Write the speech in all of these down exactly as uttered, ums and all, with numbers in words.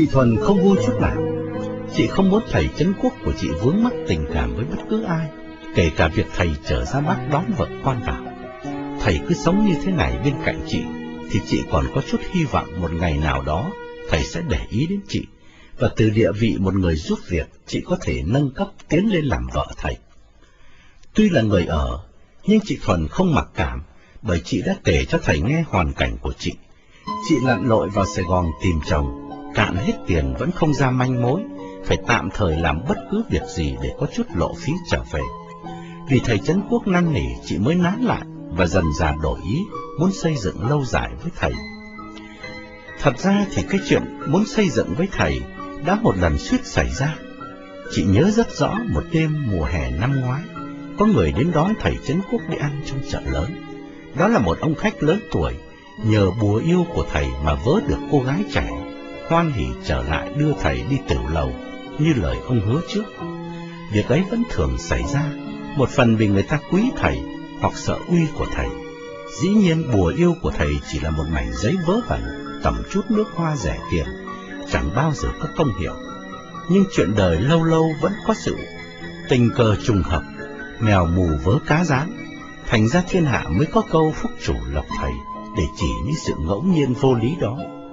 Thuần không vui chút nào. Chị không muốn thầy Trấn Quốc của chị vướng mắc tình cảm với bất cứ ai, kể cả việc thầy trở ra Bắc đón vợ con vào. Thầy cứ sống như thế này bên cạnh chị, thì chị còn có chút hy vọng một ngày nào đó thầy sẽ để ý đến chị, và từ địa vị một người giúp việc, chị có thể nâng cấp tiến lên làm vợ thầy. Tuy là người ở, nhưng chị Thuần không mặc cảm, bởi chị đã kể cho thầy nghe hoàn cảnh của chị. Chị lặn lội vào Sài Gòn tìm chồng, cạn hết tiền vẫn không ra manh mối, phải tạm thời làm bất cứ việc gì để có chút lộ phí trở về. Vì thầy Trấn Quốc năn nỉ, chị mới nán lại và dần dà đổi ý, muốn xây dựng lâu dài với thầy. Thật ra thì cái chuyện muốn xây dựng với thầy đã một lần suýt xảy ra. Chị nhớ rất rõ một đêm mùa hè năm ngoái, có người đến đón thầy Trấn Quốc đi ăn trong chợ lớn. Đó là một ông khách lớn tuổi, nhờ bùa yêu của thầy mà vớ được cô gái trẻ, hoan hỉ trở lại đưa thầy đi tiểu lầu như lời ông hứa trước. Việc ấy vẫn thường xảy ra, một phần vì người ta quý thầy hoặc sợ uy của thầy. Dĩ nhiên bùa yêu của thầy chỉ là một mảnh giấy vớ vẩn, tẩm chút nước hoa rẻ tiền, chẳng bao giờ có công hiệu. Nhưng chuyện đời lâu lâu vẫn có sự tình cờ trùng hợp, mèo mù vớ cá rán, thành ra thiên hạ mới có câu phúc chủ lộc thầy, để chỉ những sự ngẫu nhiên vô lý đó.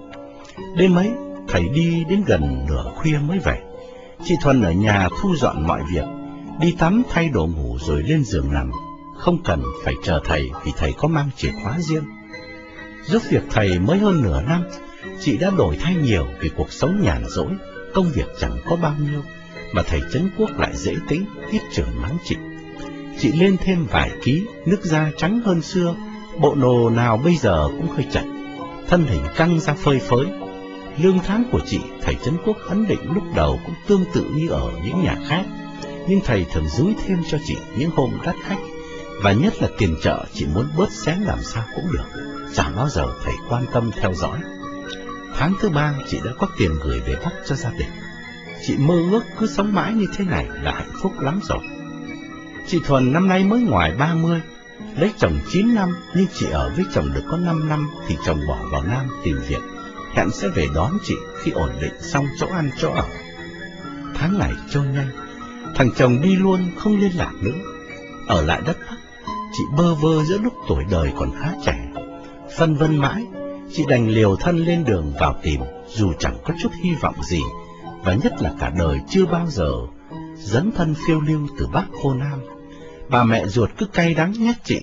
Đêm ấy, thầy đi đến gần nửa khuya mới về. Chị Thuần ở nhà thu dọn mọi việc, đi tắm thay đồ ngủ rồi lên giường nằm, không cần phải chờ thầy vì thầy có mang chìa khóa riêng. Giúp việc thầy mới hơn nửa năm, chị đã đổi thay nhiều vì cuộc sống nhàn rỗi, công việc chẳng có bao nhiêu, mà thầy Trấn Quốc lại dễ tính, ít chửi mắng chị. Chị lên thêm vài ký, nước da trắng hơn xưa, bộ đồ nào bây giờ cũng hơi chật, thân hình căng ra phơi phới. Lương tháng của chị, thầy Trấn Quốc ấn định lúc đầu cũng tương tự như ở những nhà khác, nhưng thầy thường dúi thêm cho chị những hôm đắt khách, và nhất là tiền chợ chị muốn bớt xén làm sao cũng được, chẳng bao giờ thầy quan tâm theo dõi. Tháng thứ ba chị đã có tiền gửi về Bắc cho gia đình. Chị mơ ước cứ sống mãi như thế này là hạnh phúc lắm rồi. Chị Thuần năm nay mới ngoài ba mươi, lấy chồng chín năm, nhưng chị ở với chồng được có năm năm thì chồng bỏ vào Nam tìm việc, hẹn sẽ về đón chị khi ổn định xong chỗ ăn chỗ ở. Tháng ngày trôi nhanh, thằng chồng đi luôn không liên lạc nữa. Ở lại đất Bắc, chị bơ vơ giữa lúc tuổi đời còn khá trẻ. Phân vân mãi, chị đành liều thân lên đường vào tìm, dù chẳng có chút hy vọng gì, và nhất là cả đời chưa bao giờ dấn thân phiêu lưu từ Bắc vô Nam. Bà mẹ ruột cứ cay đắng nhắc chị.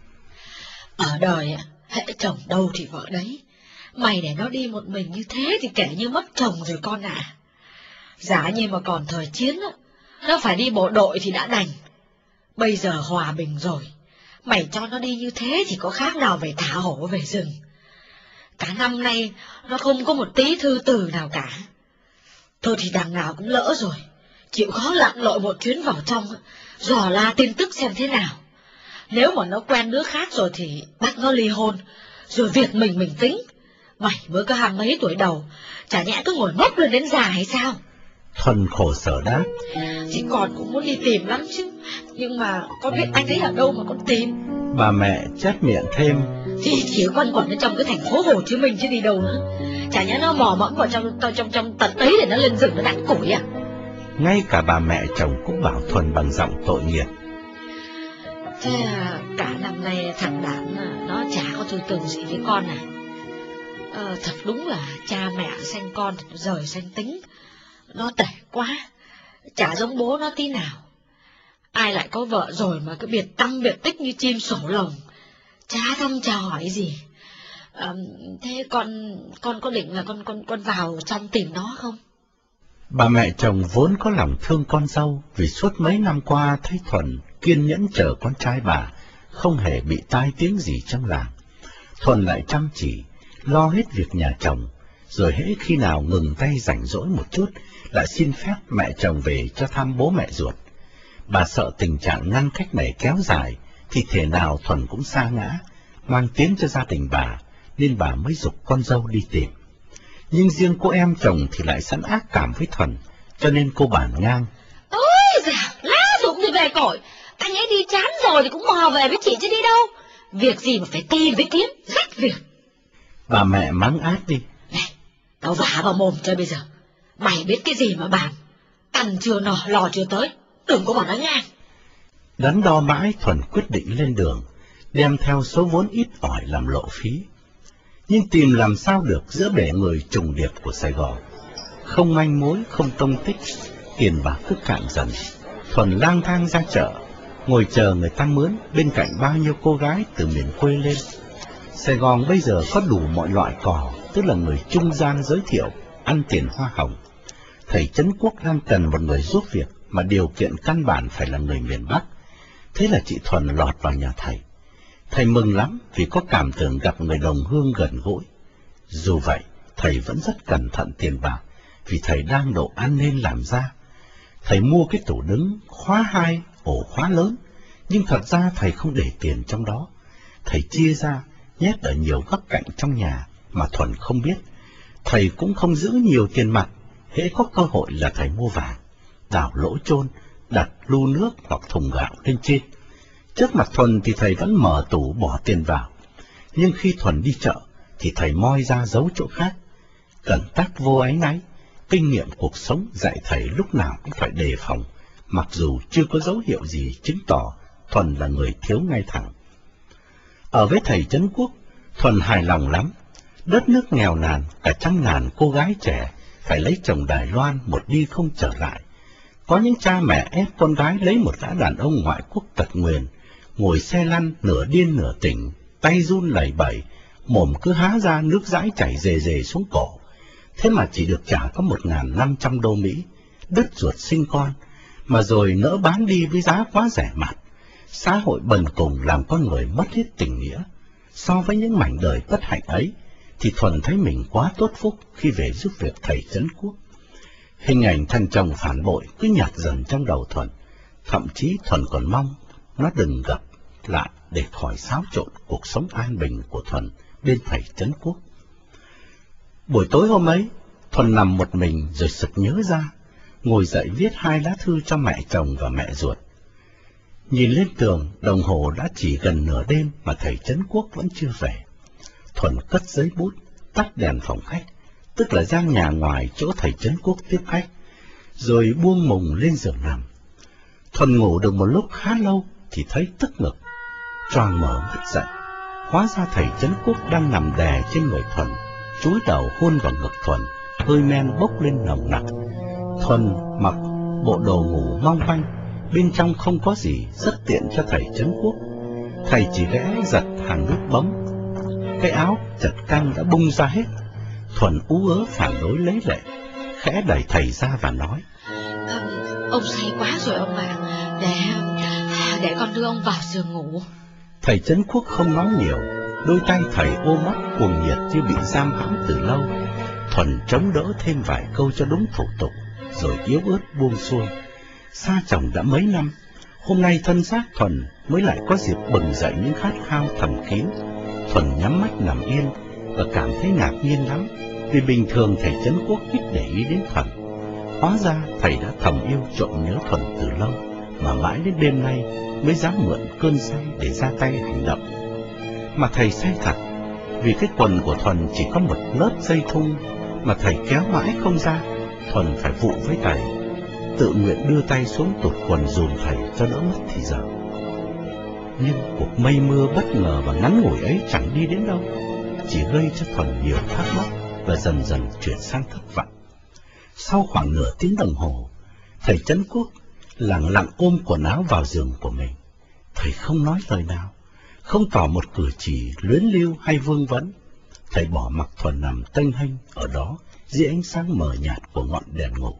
Ở đời, hễ chồng đâu thì vợ đấy. Mày để nó đi một mình như thế thì kể như mất chồng rồi con ạ. À. Giả như mà còn thời chiến, nó phải đi bộ đội thì đã đành. Bây giờ hòa bình rồi, mày cho nó đi như thế thì có khác nào về thả hổ về rừng. Cả năm nay nó không có một tí thư từ nào cả. Thôi thì đằng nào cũng lỡ rồi, chịu khó lặn lội một chuyến vào trong, dò la tin tức xem thế nào. Nếu mà nó quen đứa khác rồi thì bắt nó ly hôn, rồi việc mình mình tính. Mày mới có hai mấy tuổi đầu, chả nhẽ cứ ngồi ngốc lên đến già hay sao? Thuần khổ sở đáp. Chị còn cũng muốn đi tìm lắm chứ, nhưng mà con biết anh ấy ở đâu mà con tìm. Bà mẹ chép miệng thêm. Thì chỉ quanh quẩn ở trong cái thành phố Hồ Chí Minh chứ đi đâu nữa. Chả nhẽ nó mò mẫm vào trong trong trong tận ấy để nó lên rừng nó đạn củi à? Ngay cả bà mẹ chồng cũng bảo Thuần bằng giọng tội nghiệp. Thế cả năm nay thằng Đản nó chả có tư tưởng gì với con à? Ờ, thật đúng là cha mẹ sanh con rời sanh tính. Nó tệ quá, chả giống bố nó tí nào. Ai lại có vợ rồi mà cứ biệt tâm biệt tích như chim sổ lồng, chả thăm chào hỏi gì. À, thế con con có định là con con con vào trong tìm nó không? Bà mẹ chồng vốn có lòng thương con dâu, vì suốt mấy năm qua thấy Thuần kiên nhẫn chờ con trai bà, không hề bị tai tiếng gì trong làng. Thuần lại chăm chỉ lo hết việc nhà chồng, rồi hễ khi nào ngừng tay rảnh rỗi một chút lại xin phép mẹ chồng về cho thăm bố mẹ ruột. Bà sợ tình trạng ngăn cách này kéo dài thì thể nào Thuần cũng sa ngã, mang tiếng cho gia đình bà, nên bà mới giục con dâu đi tìm. Nhưng riêng cô em chồng thì lại sẵn ác cảm với Thuần, cho nên cô bàn ngang. Ôi dào, lá rụng thì về cội, anh ấy đi chán rồi thì cũng mò về với chị chứ đi đâu. Việc gì mà phải tìm với kiếm, rách việc. Bà mẹ mắng át đi. Này, tao vả vào mồm chơi bây giờ. Mày biết cái gì mà bàn, ăn chưa nọ lò chưa tới, đừng có mà nói ngang. Đắn đo mãi, Thuần quyết định lên đường, đem theo số vốn ít ỏi làm lộ phí. Nhưng tìm làm sao được giữa bể người trùng điệp của Sài Gòn, không manh mối, không tông tích, tiền bạc cứ cạn dần. Thuần lang thang ra chợ, ngồi chờ người ta mướn bên cạnh bao nhiêu cô gái từ miền quê lên. Sài Gòn bây giờ có đủ mọi loại cò, tức là người trung gian giới thiệu, ăn tiền hoa hồng. Thầy Trấn Quốc đang cần một người giúp việc, mà điều kiện căn bản phải là người miền Bắc. Thế là chị Thuần lọt vào nhà thầy. Thầy mừng lắm vì có cảm tưởng gặp người đồng hương gần gũi. Dù vậy, thầy vẫn rất cẩn thận tiền bạc, vì thầy đang độ ăn nên làm ra. Thầy mua cái tủ đứng khóa hai, ổ khóa lớn, nhưng thật ra thầy không để tiền trong đó. Thầy chia ra, nhét ở nhiều góc cạnh trong nhà mà Thuần không biết. Thầy cũng không giữ nhiều tiền mặt, hễ có cơ hội là thầy mua vàng, đào lỗ chôn, đặt lu nước hoặc thùng gạo lên trên. Trước mặt Thuần thì thầy vẫn mở tủ bỏ tiền vào, nhưng khi Thuần đi chợ thì thầy moi ra giấu chỗ khác. Cẩn tắc vô áy náy, kinh nghiệm cuộc sống dạy thầy lúc nào cũng phải đề phòng, mặc dù chưa có dấu hiệu gì chứng tỏ Thuần là người thiếu ngay thẳng. Ở với thầy Trấn Quốc, Thuần hài lòng lắm. Đất nước nghèo nàn, cả trăm ngàn cô gái trẻ phải lấy chồng Đài Loan một đi không trở lại. Có những cha mẹ ép con gái lấy một gã đàn ông ngoại quốc tật nguyền, ngồi xe lăn nửa điên nửa tỉnh, tay run lẩy bẩy, mồm cứ há ra nước dãi chảy rề rề xuống cổ. Thế mà chỉ được trả có một nghìn năm trăm đô Mỹ, đứt ruột sinh con, mà rồi nỡ bán đi với giá quá rẻ mạt. Xã hội bần cùng làm con người mất hết tình nghĩa. So với những mảnh đời bất hạnh ấy, thì Thuần thấy mình quá tốt phúc khi về giúp việc thầy Trấn Quốc. Hình ảnh thằng chồng phản bội cứ nhạt dần trong đầu Thuần, thậm chí Thuần còn mong nó đừng gặp lại để khỏi xáo trộn cuộc sống an bình của Thuần bên thầy Trấn Quốc. Buổi tối hôm ấy, Thuần nằm một mình rồi sực nhớ ra, ngồi dậy viết hai lá thư cho mẹ chồng và mẹ ruột. Nhìn lên tường, đồng hồ đã chỉ gần nửa đêm mà thầy Trấn Quốc vẫn chưa về. Thuần cất giấy bút, tắt đèn phòng khách, tức là gian nhà ngoài chỗ thầy Trấn Quốc tiếp khách, rồi buông mùng lên giường nằm. Thuần ngủ được một lúc khá lâu thì thấy tức ngực, choàng mở mắt dậy. Hóa ra thầy Trấn Quốc đang nằm đè trên người Thuần, chúi đầu hôn vào ngực Thuần, hơi men bốc lên nồng nặc. Thuần mặc bộ đồ ngủ mong manh, bên trong không có gì, rất tiện cho thầy Trấn Quốc. Thầy chỉ ghé giật hàng nút bấm, cái áo chật căng đã bung ra hết. Thuần ú ớ phản đối lấy lệ, khẽ đẩy thầy ra và nói: à, Ông say quá rồi ông ạ, à. để để con đưa ông vào giường ngủ. Thầy Trấn Quốc không nói nhiều, đôi tay thầy ôm mắt cuồng nhiệt như bị giam hãm từ lâu. Thuần chống đỡ thêm vài câu cho đúng thủ tục, rồi yếu ớt buông xuôi. Xa chồng đã mấy năm, hôm nay thân xác Thuần mới lại có dịp bừng dậy những khát khao thầm kín. Thuần nhắm mắt nằm yên và cảm thấy ngạc nhiên lắm, vì bình thường thầy Trấn Quốc ít để ý đến Thuần. Hóa ra thầy đã thầm yêu trộm nhớ Thuần từ lâu, mà mãi đến đêm nay mới dám mượn cơn say để ra tay hành động. Mà thầy say thật, vì cái quần của Thuần chỉ có một lớp dây thun mà thầy kéo mãi không ra. Thuần phải vụ với thầy, tự nguyện đưa tay xuống tụt quần dùm thầy cho đỡ mất thì giờ. Nhưng cuộc mây mưa bất ngờ và ngắn ngủi ấy chẳng đi đến đâu, chỉ gây cho Thuần nhiều thắc mắc và dần dần chuyển sang thất vọng. Sau khoảng nửa tiếng đồng hồ, thầy Trấn Quốc lặng lặng ôm quần áo vào giường của mình. Thầy không nói lời nào, không tỏ một cử chỉ luyến lưu hay vương vấn. Thầy bỏ mặc Thuần nằm tênh hênh ở đó dưới ánh sáng mờ nhạt của ngọn đèn ngủ.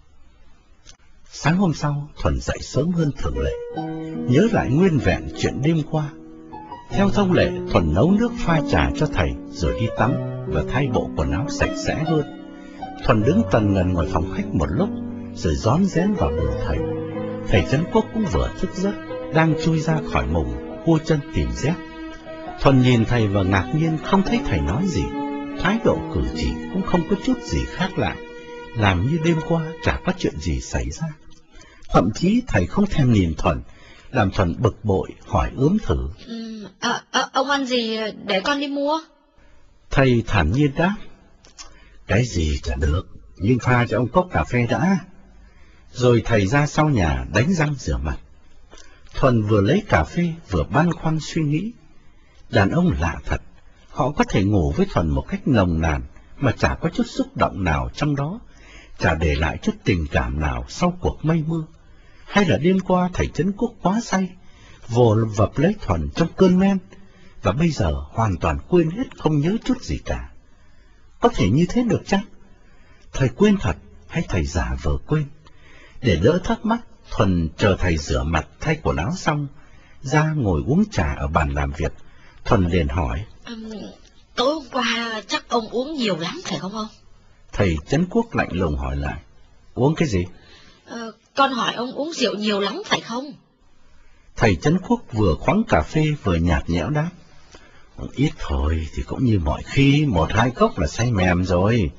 Sáng hôm sau, Thuần dậy sớm hơn thường lệ, nhớ lại nguyên vẹn chuyện đêm qua. Theo thông lệ, Thuần nấu nước pha trà cho thầy rồi đi tắm và thay bộ quần áo sạch sẽ hơn. Thuần đứng tần ngần ngoài phòng khách một lúc rồi rón rén vào buồng thầy. Thầy Trấn Quốc cũng vừa thức giấc, đang chui ra khỏi mùng, cua chân tìm dép. Thuần nhìn thầy và ngạc nhiên không thấy thầy nói gì, thái độ cử chỉ cũng không có chút gì khác lạ, làm như đêm qua chả có chuyện gì xảy ra. Thậm chí thầy không thèm nhìn Thuần, làm Thuần bực bội hỏi ướm thử: ừ, à, à, Ông ăn gì để con đi mua? Thầy thản nhiên đáp: Cái gì chả được, Nhưng pha cho ông cốc cà phê đã. Rồi thầy ra sau nhà đánh răng rửa mặt. Thuần vừa lấy cà phê vừa băn khoăn suy nghĩ. Đàn ông lạ thật, họ có thể ngủ với Thuần một cách nồng nàn mà chả có chút xúc động nào trong đó, chả để lại chút tình cảm nào sau cuộc mây mưa. Hay là đêm qua thầy Trấn Quốc quá say, vồ vập lấy Thuần trong cơn men, và bây giờ hoàn toàn quên hết, không nhớ chút gì cả. Có thể như thế được chăng? Thầy quên thật hay thầy giả vờ quên? Để đỡ thắc mắc, Thuần chờ thầy rửa mặt thay quần áo xong, ra ngồi uống trà ở bàn làm việc. Thuần liền hỏi: um, tối hôm qua chắc ông uống nhiều lắm phải không ông? Thầy Trấn Quốc lạnh lùng hỏi lại: uống cái gì? Uh, con hỏi ông uống rượu nhiều lắm phải không? Thầy Trấn Quốc vừa khoáng cà phê vừa nhạt nhẽo đáp: ít thôi thì cũng như mọi khi, một hai cốc là say mềm rồi.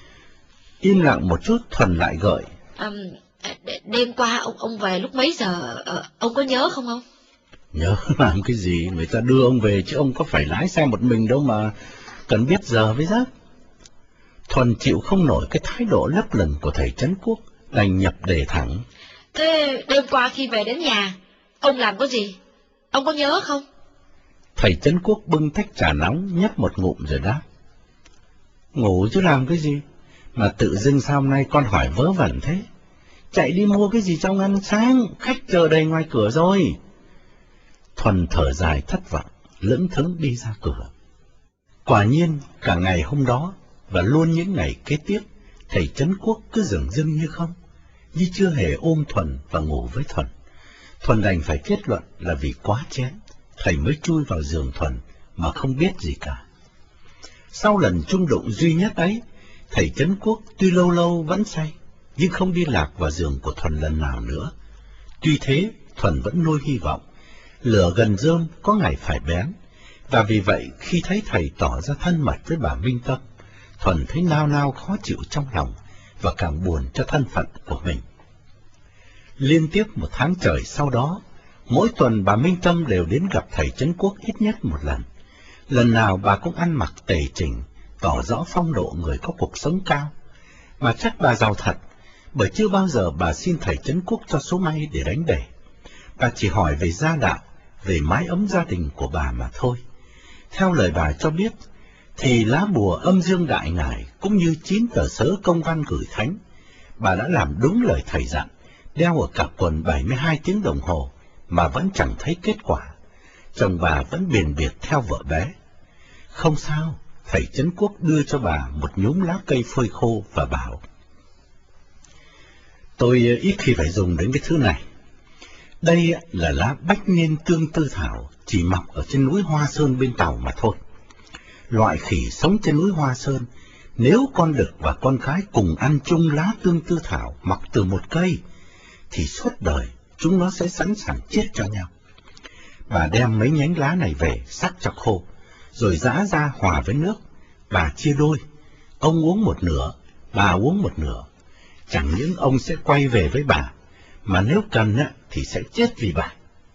Im lặng một chút, Thuần lại gợi: um, đêm qua ông ông về lúc mấy giờ, uh, ông có nhớ không ông? Nhớ làm cái gì, người ta đưa ông về chứ ông có phải lái xe một mình đâu mà cần biết giờ với giấc. Thuần chịu không nổi cái thái độ lấp lửng của thầy Trấn Quốc, đành nhập đề thẳng: thế đêm qua khi về đến nhà, ông làm có gì? Ông có nhớ không? Thầy Trấn Quốc bưng tách trà nóng nhấp một ngụm rồi đáp: ngủ chứ làm cái gì, mà tự dưng sao hôm nay con hỏi vớ vẩn thế? Chạy đi mua cái gì trong ăn sáng, khách chờ đầy ngoài cửa rồi. Thuần thở dài thất vọng, lững thững đi ra cửa. Quả nhiên, cả ngày hôm đó, và luôn những ngày kế tiếp, thầy Trấn Quốc cứ dửng dưng như không, như chưa hề ôm Thuần và ngủ với Thuần. Thuần đành phải kết luận là vì quá chén, thầy mới chui vào giường Thuần mà không biết gì cả. Sau lần chung đụng duy nhất ấy, thầy Trấn Quốc tuy lâu lâu vẫn say, nhưng không đi lạc vào giường của Thuần lần nào nữa. Tuy thế, Thuần vẫn nuôi hy vọng, lửa gần rơm có ngày phải bén, và vì vậy khi thấy thầy tỏ ra thân mật với bà Minh Tâm, Thuần thấy nao nao khó chịu trong lòng và càng buồn cho thân phận của mình. Liên tiếp một tháng trời sau đó, mỗi tuần bà Minh Tâm đều đến gặp thầy Trấn Quốc ít nhất một lần. Lần nào bà cũng ăn mặc tề chỉnh, tỏ rõ phong độ người có cuộc sống cao. Mà chắc bà giàu thật, bởi chưa bao giờ bà xin thầy Trấn Quốc cho số may để đánh đề. Bà chỉ hỏi về gia đạo, về mái ấm gia đình của bà mà thôi. Theo lời bà cho biết, thì lá bùa âm dương đại ngải cũng như chín tờ sớ công văn gửi thánh, bà đã làm đúng lời thầy dặn, đeo ở cặp quần bảy mươi hai tiếng đồng hồ mà vẫn chẳng thấy kết quả. Chồng bà vẫn biền biệt theo vợ bé. Không sao, thầy Trấn Quốc đưa cho bà một nhúm lá cây phơi khô và bảo: tôi ít khi phải dùng đến cái thứ này. Đây là lá bách niên tương tư thảo, chỉ mọc ở trên núi Hoa Sơn bên Tàu mà thôi. Loại khỉ sống trên núi Hoa Sơn, nếu con đực và con cái cùng ăn chung lá tương tư thảo mọc từ một cây, thì suốt đời chúng nó sẽ sẵn sàng chết cho nhau. Bà đem mấy nhánh lá này về sắc cho khô, rồi giã ra hòa với nước. Bà chia đôi, ông uống một nửa, bà uống một nửa. Chẳng những ông sẽ quay về với bà, mà nếu cần á, thì sẽ chết vì bà.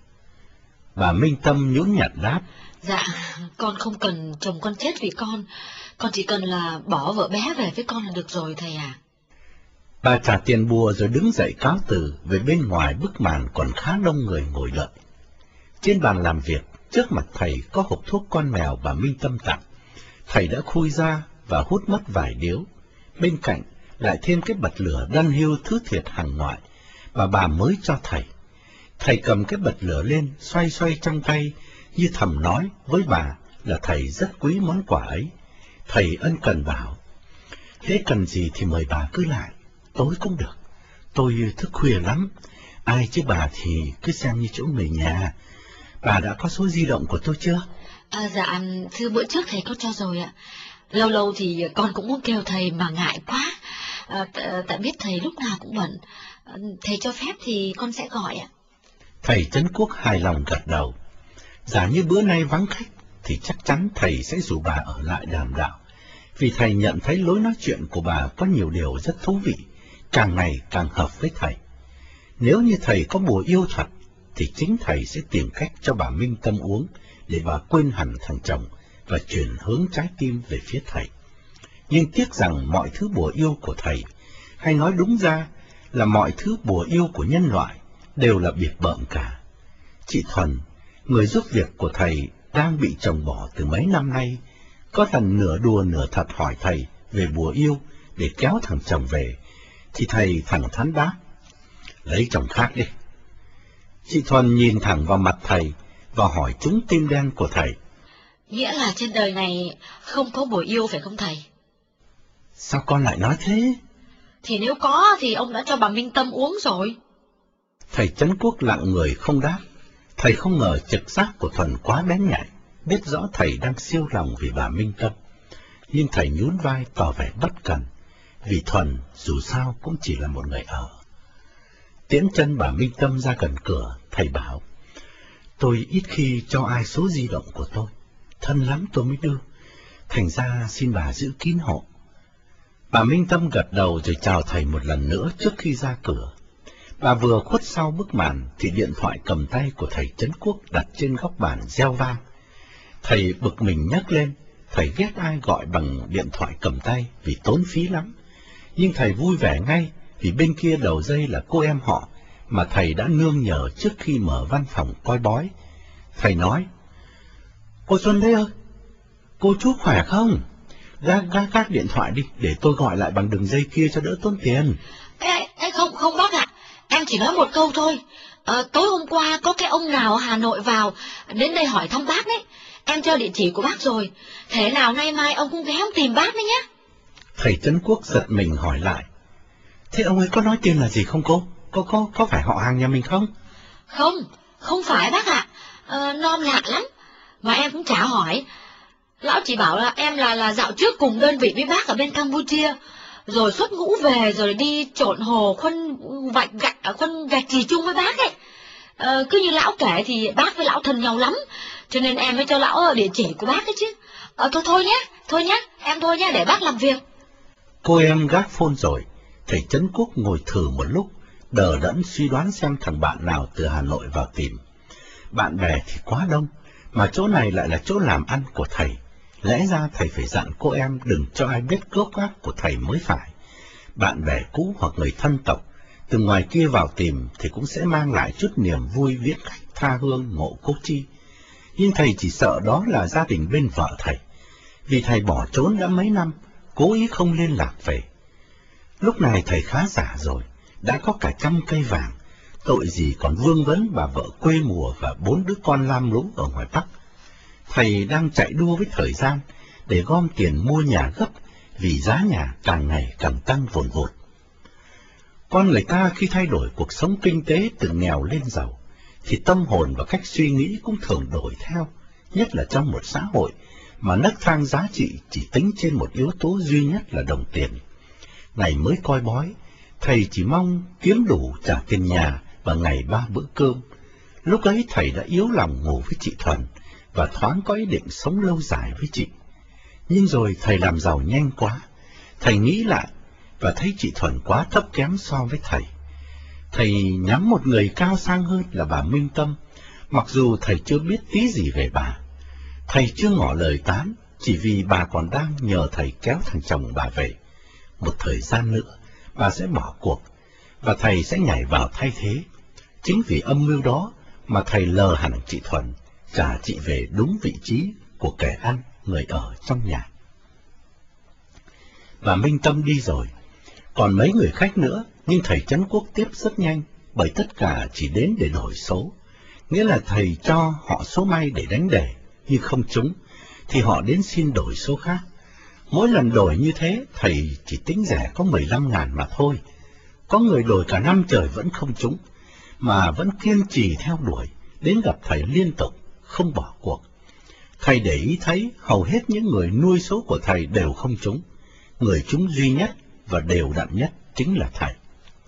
Bà Minh Tâm nhún nhặt đáp: dạ, con không cần chồng con chết vì con, con chỉ cần là bỏ vợ bé về với con là được rồi thầy à. Bà trả tiền bùa rồi đứng dậy cáo từ. Về bên ngoài bức màn còn khá đông người ngồi đợi. Trên bàn làm việc, trước mặt thầy có hộp thuốc con mèo bà Minh Tâm tặng. Thầy đã khui ra và hút mất vài điếu. Bên cạnh lại thêm cái bật lửa đăn hiu thứ thiệt hàng ngoại mà bà mới cho thầy. Thầy cầm cái bật lửa lên, xoay xoay trong tay, như thầm nói với bà là thầy rất quý món quà ấy. Thầy ân cần bảo: thế cần gì thì mời bà cứ lại, tối cũng được. Tôi thức khuya lắm, ai chứ bà thì cứ xem như chỗ người nhà. Bà đã có số di động của tôi chưa? À, dạ, thưa bữa trước thầy có cho rồi ạ. Lâu lâu thì con cũng muốn kêu thầy mà ngại quá, à, tại biết thầy lúc nào cũng bận. Thầy cho phép thì con sẽ gọi ạ. Thầy Trấn Quốc hài lòng gật đầu. Giả như bữa nay vắng khách thì chắc chắn thầy sẽ rủ bà ở lại đàm đạo, vì thầy nhận thấy lối nói chuyện của bà có nhiều điều rất thú vị, càng ngày càng hợp với thầy. Nếu như thầy có bùa yêu thuật, thì chính thầy sẽ tìm cách cho bà Minh Tâm uống để bà quên hẳn thằng chồng và chuyển hướng trái tim về phía thầy. Nhưng tiếc rằng mọi thứ bùa yêu của thầy hay nói đúng ra là mọi thứ bùa yêu của nhân loại đều là biệt bợm cả. Chị Thuần, người giúp việc của thầy, đang bị chồng bỏ từ mấy năm nay, có lần nửa đùa nửa thật hỏi thầy về bùa yêu để kéo thằng chồng về, thì thầy thẳng thắn đáp: lấy chồng khác đi. Chị Thuần nhìn thẳng vào mặt thầy và hỏi trúng tim đen của thầy: nghĩa là trên đời này không có bùa yêu phải không thầy? Sao con lại nói thế? Thì nếu có thì ông đã cho bà Minh Tâm uống rồi. Thầy Trấn Quốc lặng người không đáp. Thầy không ngờ trực giác của Thuần quá bén nhạy, biết rõ thầy đang siêu lòng vì bà Minh Tâm. Nhưng thầy nhún vai tỏ vẻ bất cần, vì Thuần dù sao cũng chỉ là một người ở. Tiễn chân bà Minh Tâm ra gần cửa, thầy bảo: tôi ít khi cho ai số di động của tôi, thân lắm tôi mới đưa, thành ra xin bà giữ kín hộ. Bà Minh Tâm gật đầu rồi chào thầy một lần nữa trước khi ra cửa. Bà vừa khuất sau bức màn thì điện thoại cầm tay của thầy Trấn Quốc đặt trên góc bàn reo vang. Thầy bực mình nhấc lên. Thầy ghét ai gọi bằng điện thoại cầm tay vì tốn phí lắm. Nhưng thầy vui vẻ ngay vì bên kia đầu dây là cô em họ mà thầy đã nương nhờ trước khi mở văn phòng coi bói. Thầy nói: cô Xuân đấy ơi, cô chú khỏe không? Gác gác gác điện thoại đi, để tôi gọi lại bằng đường dây kia cho đỡ tốn tiền. Ê, ê, không, không bác ạ, em chỉ nói một câu thôi. À, tối hôm qua có cái ông nào Hà Nội vào đến đây hỏi thăm bác đấy. Em cho địa chỉ của bác rồi, thế nào nay mai ông cũng ghé ông tìm bác đấy nhé. Thầy Trấn Quốc giật mình hỏi lại: thế ông ấy có nói tên là gì không cô? Có có có phải họ hàng nhà mình không? Không, không phải bác ạ. À, non lạ lắm, mà em cũng chả hỏi. Lão chỉ bảo là em là là dạo trước cùng đơn vị với bác ở bên Campuchia, rồi xuất ngũ về rồi đi trộn hồ khuân vạch gạch ở khuân gạch gì chung với bác ấy. À, cứ như lão kể thì bác với lão thân nhau lắm, cho nên em mới cho lão địa chỉ của bác ấy chứ. À, thôi thôi nhé, thôi nhé, em thôi nhé, để bác làm việc. Cô em gác phone rồi, thầy Trấn Quốc ngồi thử một lúc, đờ đẫn suy đoán xem thằng bạn nào từ Hà Nội vào tìm. Bạn bè thì quá đông, mà chỗ này lại là chỗ làm ăn của thầy. Lẽ ra thầy phải dặn cô em đừng cho ai biết gốc gác của thầy mới phải. Bạn bè cũ hoặc người thân tộc từ ngoài kia vào tìm thì cũng sẽ mang lại chút niềm vui viễn khách tha hương ngộ cố chi. Nhưng thầy chỉ sợ đó là gia đình bên vợ thầy, vì thầy bỏ trốn đã mấy năm, cố ý không liên lạc về. Lúc này thầy khá giả rồi, đã có cả trăm cây vàng, tội gì còn vương vấn bà vợ quê mùa và bốn đứa con lam lũ ở ngoài Bắc. Thầy đang chạy đua với thời gian để gom tiền mua nhà gấp, vì giá nhà càng ngày càng tăng vồn vột. Con người ta khi thay đổi cuộc sống kinh tế từ nghèo lên giàu, thì tâm hồn và cách suy nghĩ cũng thường đổi theo, nhất là trong một xã hội mà nấc thang giá trị chỉ tính trên một yếu tố duy nhất là đồng tiền. Ngày mới coi bói, thầy chỉ mong kiếm đủ trả tiền nhà và ngày ba bữa cơm. Lúc ấy thầy đã yếu lòng ngủ với chị Thuần và thoáng có ý định sống lâu dài với chị. Nhưng rồi thầy làm giàu nhanh quá, thầy nghĩ lại và thấy chị Thuần quá thấp kém so với thầy. Thầy nhắm một người cao sang hơn là bà Minh Tâm, mặc dù thầy chưa biết tí gì về bà. Thầy chưa ngỏ lời tán, chỉ vì bà còn đang nhờ thầy kéo thằng chồng bà về. Một thời gian nữa, bà sẽ bỏ cuộc, và thầy sẽ nhảy vào thay thế. Chính vì âm mưu đó mà thầy lờ hẳn chị Thuần, trả chị về đúng vị trí của kẻ ăn, người ở trong nhà. Bà Minh Tâm đi rồi, còn mấy người khách nữa, nhưng thầy Trấn Quốc tiếp rất nhanh, bởi tất cả chỉ đến để đổi số. Nghĩa là thầy cho họ số may để đánh đề, nhưng không trúng, thì họ đến xin đổi số khác. Mỗi lần đổi như thế, thầy chỉ tính rẻ có mười lăm ngàn mà thôi. Có người đổi cả năm trời vẫn không trúng, mà vẫn kiên trì theo đuổi, đến gặp thầy liên tục, không bỏ cuộc. Thầy để ý thấy hầu hết những người nuôi số của thầy đều không trúng. Người trúng duy nhất và đều đặn nhất chính là thầy.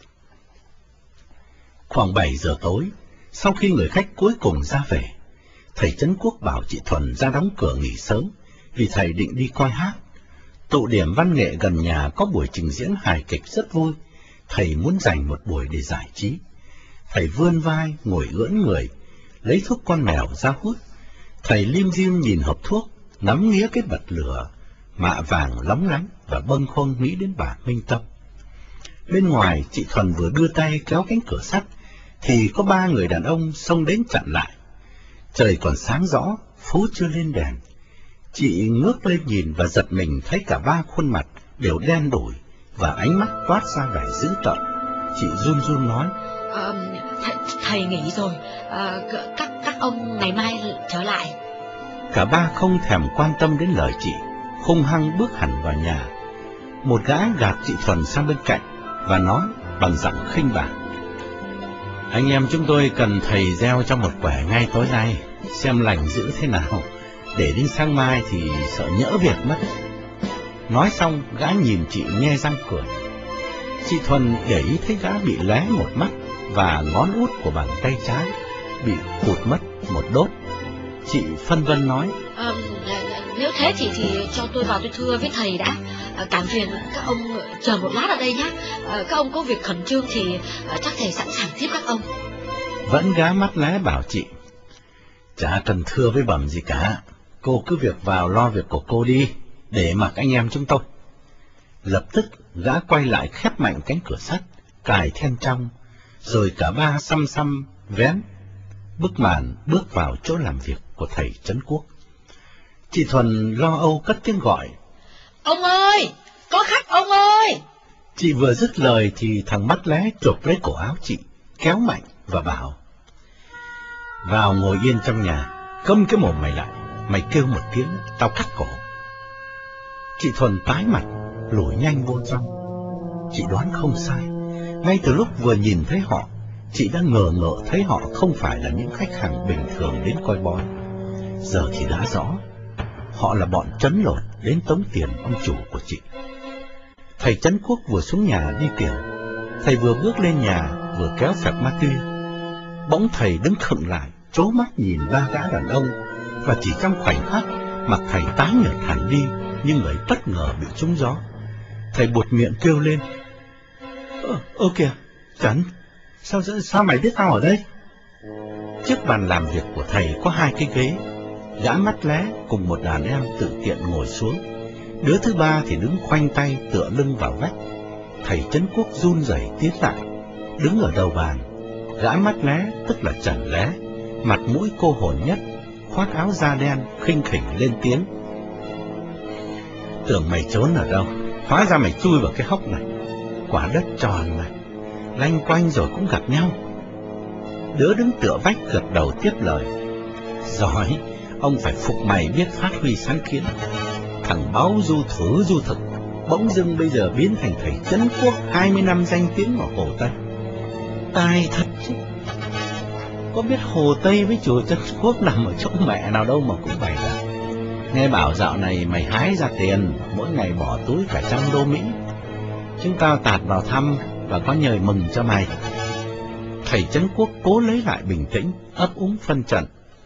Khoảng bảy giờ tối, sau khi người khách cuối cùng ra về, thầy Trấn Quốc bảo chị Thuần ra đóng cửa nghỉ sớm, vì thầy định đi coi hát. Tụ điểm văn nghệ gần nhà có buổi trình diễn hài kịch rất vui, thầy muốn dành một buổi để giải trí. Thầy vươn vai, ngồi ưỡn người, lấy thuốc con mèo ra hút. Thầy lim dim nhìn hộp thuốc, nắm nghía cái bật lửa, mạ vàng lóng lánh và bâng khuâng nghĩ đến bà Minh Tâm. Bên ngoài, chị Thuần vừa đưa tay kéo cánh cửa sắt, thì có ba người đàn ông xông đến chặn lại. Trời còn sáng rõ, phố chưa lên đèn. Chị ngước lên nhìn và giật mình thấy cả ba khuôn mặt đều đen đủi và ánh mắt toát ra vẻ dữ tợn. Chị run run nói: à, th thầy nghỉ rồi, à, các các ông ngày mai trở lại. Cả ba không thèm quan tâm đến lời chị, hung hăng bước hẳn vào nhà. Một gã gạt chị Thuần sang bên cạnh và nói bằng giọng khinh bỉ: anh em chúng tôi cần thầy gieo cho một quẻ ngay tối nay, xem lành dữ thế nào, để đến sáng mai thì sợ nhỡ việc mất. Nói xong, gã nhìn chị nhe răng cười. Chị Thuần để ý thấy gã bị lé một mắt và ngón út của bàn tay trái bị cụt mất một đốt. Chị phân vân nói: à, nếu thế thì thì cho tôi vào tôi thưa với thầy đã. À, cảm phiền các ông chờ một lát ở đây nhé. À, các ông có việc khẩn trương thì à, chắc thầy sẵn sàng tiếp các ông. Vẫn gã mắt lé bảo chị: chả cần thưa với bẩm gì cả, cô cứ việc vào lo việc của cô đi, để mặc anh em chúng tôi. Lập tức gã quay lại khép mạnh cánh cửa sắt, cài then trong, rồi cả ba xăm xăm vén bức màn bước vào chỗ làm việc của thầy Trấn Quốc. Chị Thuần lo âu cất tiếng gọi: ông ơi, có khách ông ơi. Chị vừa dứt lời thì thằng mắt lé chộp lấy cổ áo chị, kéo mạnh và bảo: vào ngồi yên trong nhà, câm cái mồm mày lại, mày kêu một tiếng tao cắt cổ. Chị Thuần tái mặt, lùi nhanh vô trong. Chị đoán không sai, ngay từ lúc vừa nhìn thấy họ, chị đã ngờ ngợ thấy họ không phải là những khách hàng bình thường đến coi bói. Giờ thì đã rõ, họ là bọn trấn lột đến tống tiền ông chủ của chị. Thầy Trấn Quốc vừa xuống nhà đi tiểu. Thầy vừa bước lên nhà vừa kéo phẹp ma tuy. Bỗng thầy đứng khựng lại, trố mắt nhìn ba gã đàn ông, và chỉ trong khoảnh khắc mặt thầy tái nhợt hẳn đi, như người bất ngờ bị trúng gió. Thầy buột miệng kêu lên: Ơ, ơ kìa, Trấn, sao, sao mày biết tao ở đây? Trước bàn làm việc của thầy có hai cái ghế. Gã mắt lé cùng một đàn em tự tiện ngồi xuống. Đứa thứ ba thì đứng khoanh tay tựa lưng vào vách. Thầy Trấn Quốc run rẩy tiến lại, đứng ở đầu bàn. Gã mắt lé, tức là Trần Lé, mặt mũi cô hồn nhất, khoác áo da đen, khinh khỉnh lên tiếng: tưởng mày trốn ở đâu, hóa ra mày chui vào cái hốc này. Quả đất tròn mà, lanh quanh rồi cũng gặp nhau. Đứa đứng tựa vách gật đầu tiếp lời: giỏi, ông phải phục mày biết phát huy sáng kiến. Thằng báo du thử du thực, bỗng dưng bây giờ biến thành thầy Trấn Quốc hai mươi năm danh tiếng ở Hồ Tây. Tài thật chứ. Có biết Hồ Tây với chùa Trấn Quốc nằm ở chỗ mẹ nào đâu mà cũng bày ra. Nghe bảo dạo này mày hái ra tiền, mỗi ngày bỏ túi cả trăm đô Mỹ. Chúng tao tạt vào thăm và có nhời mừng cho mày. Thầy Trấn Quốc cố lấy lại bình tĩnh, ấp úng phân trần: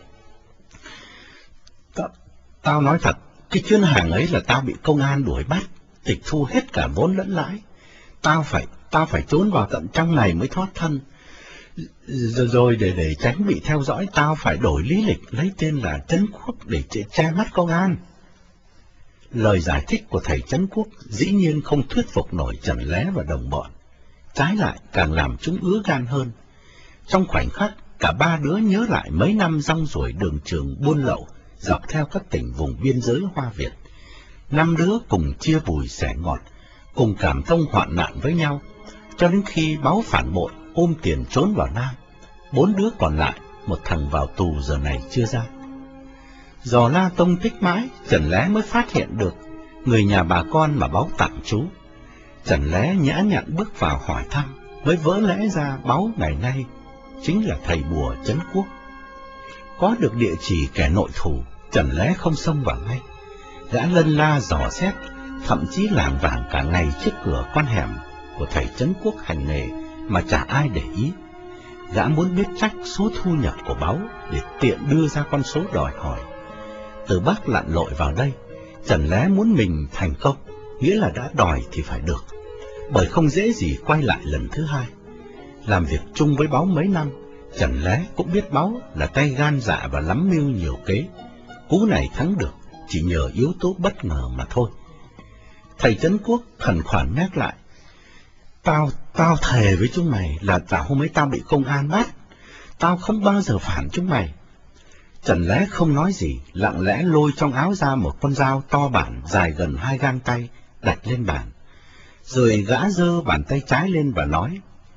Tao, tao nói thật, cái chuyến hàng ấy là tao bị công an đuổi bắt, tịch thu hết cả vốn lẫn lãi. Tao phải, tao phải trốn vào tận trong này mới thoát thân. Rồi, rồi để để tránh bị theo dõi, tao phải đổi lý lịch, lấy tên là Trấn Quốc để che mắt công an. Lời giải thích của thầy Trấn Quốc dĩ nhiên không thuyết phục nổi Trần Lé và đồng bọn. Trái lại càng làm chúng ứa gan hơn. Trong khoảnh khắc, cả ba đứa nhớ lại mấy năm rong ruổi đường trường buôn lậu dọc theo các tỉnh vùng biên giới Hoa Việt. Năm đứa cùng chia bùi sẻ ngọt, cùng cảm thông hoạn nạn với nhau, cho đến khi báo phản bội ôm tiền trốn vào Nam. Bốn đứa còn lại, một thằng vào tù giờ này chưa ra. Dò la tông tích mãi, Trần Lé mới phát hiện được người nhà bà con mà báo tạm trú. Trần Lé nhã nhặn bước vào hỏi thăm, mới vỡ lẽ ra báo ngày nay chính là thầy bùa Trấn Quốc. Có được địa chỉ kẻ nội thủ, Trần Lé không xông vào ngay. Gã lân la dò xét, thậm chí lảng vảng cả ngày trước cửa con hẻm của thầy Trấn Quốc hành nghề mà chả ai để ý. Gã muốn biết chắc số thu nhập của báo để tiện đưa ra con số đòi hỏi. Từ Bắc lặn lội vào đây, Trần Lé muốn mình thành công, nghĩa là đã đòi thì phải được, bởi không dễ gì quay lại lần thứ hai. Làm việc chung với báo mấy năm, Trần Lé cũng biết báo là tay gan dạ và lắm mưu nhiều kế. Cú này thắng được chỉ nhờ yếu tố bất ngờ mà thôi. Thầy Trấn Quốc khẩn khoản nhắc lại: Tao, tao thề với chúng mày là dạo hôm ấy tao bị công an bắt. Tao không bao giờ phản chúng mày. Trần Lé không nói gì, lặng lẽ lôi trong áo ra một con dao to bản dài gần hai gang tay, đặt lên bàn. Rồi gã giơ bàn tay trái lên và nói: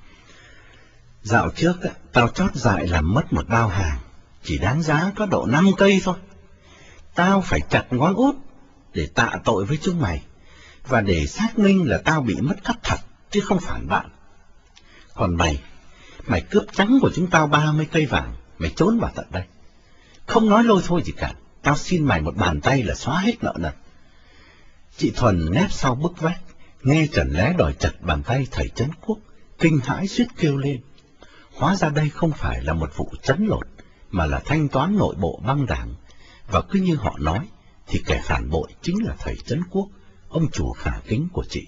Dạo trước tao chót dại làm mất một bao hàng, chỉ đáng giá có độ năm cây thôi. Tao phải chặt ngón út để tạ tội với chúng mày, và để xác minh là tao bị mất cắp thật, chứ không phản bạn. Còn mày, mày cướp trắng của chúng tao ba mươi cây vàng, mày trốn vào tận đây. Không nói lôi thôi gì cả, tao xin mày một bàn tay là xóa hết nợ nần. Chị Thuần nép sau bức vách, nghe Trần Lé đòi chặt bàn tay thầy Trấn Quốc, kinh hãi suýt kêu lên. Hóa ra đây không phải là một vụ trấn lột, mà là thanh toán nội bộ băng đảng, và cứ như họ nói, thì kẻ phản bội chính là thầy Trấn Quốc, ông chủ khả kính của chị.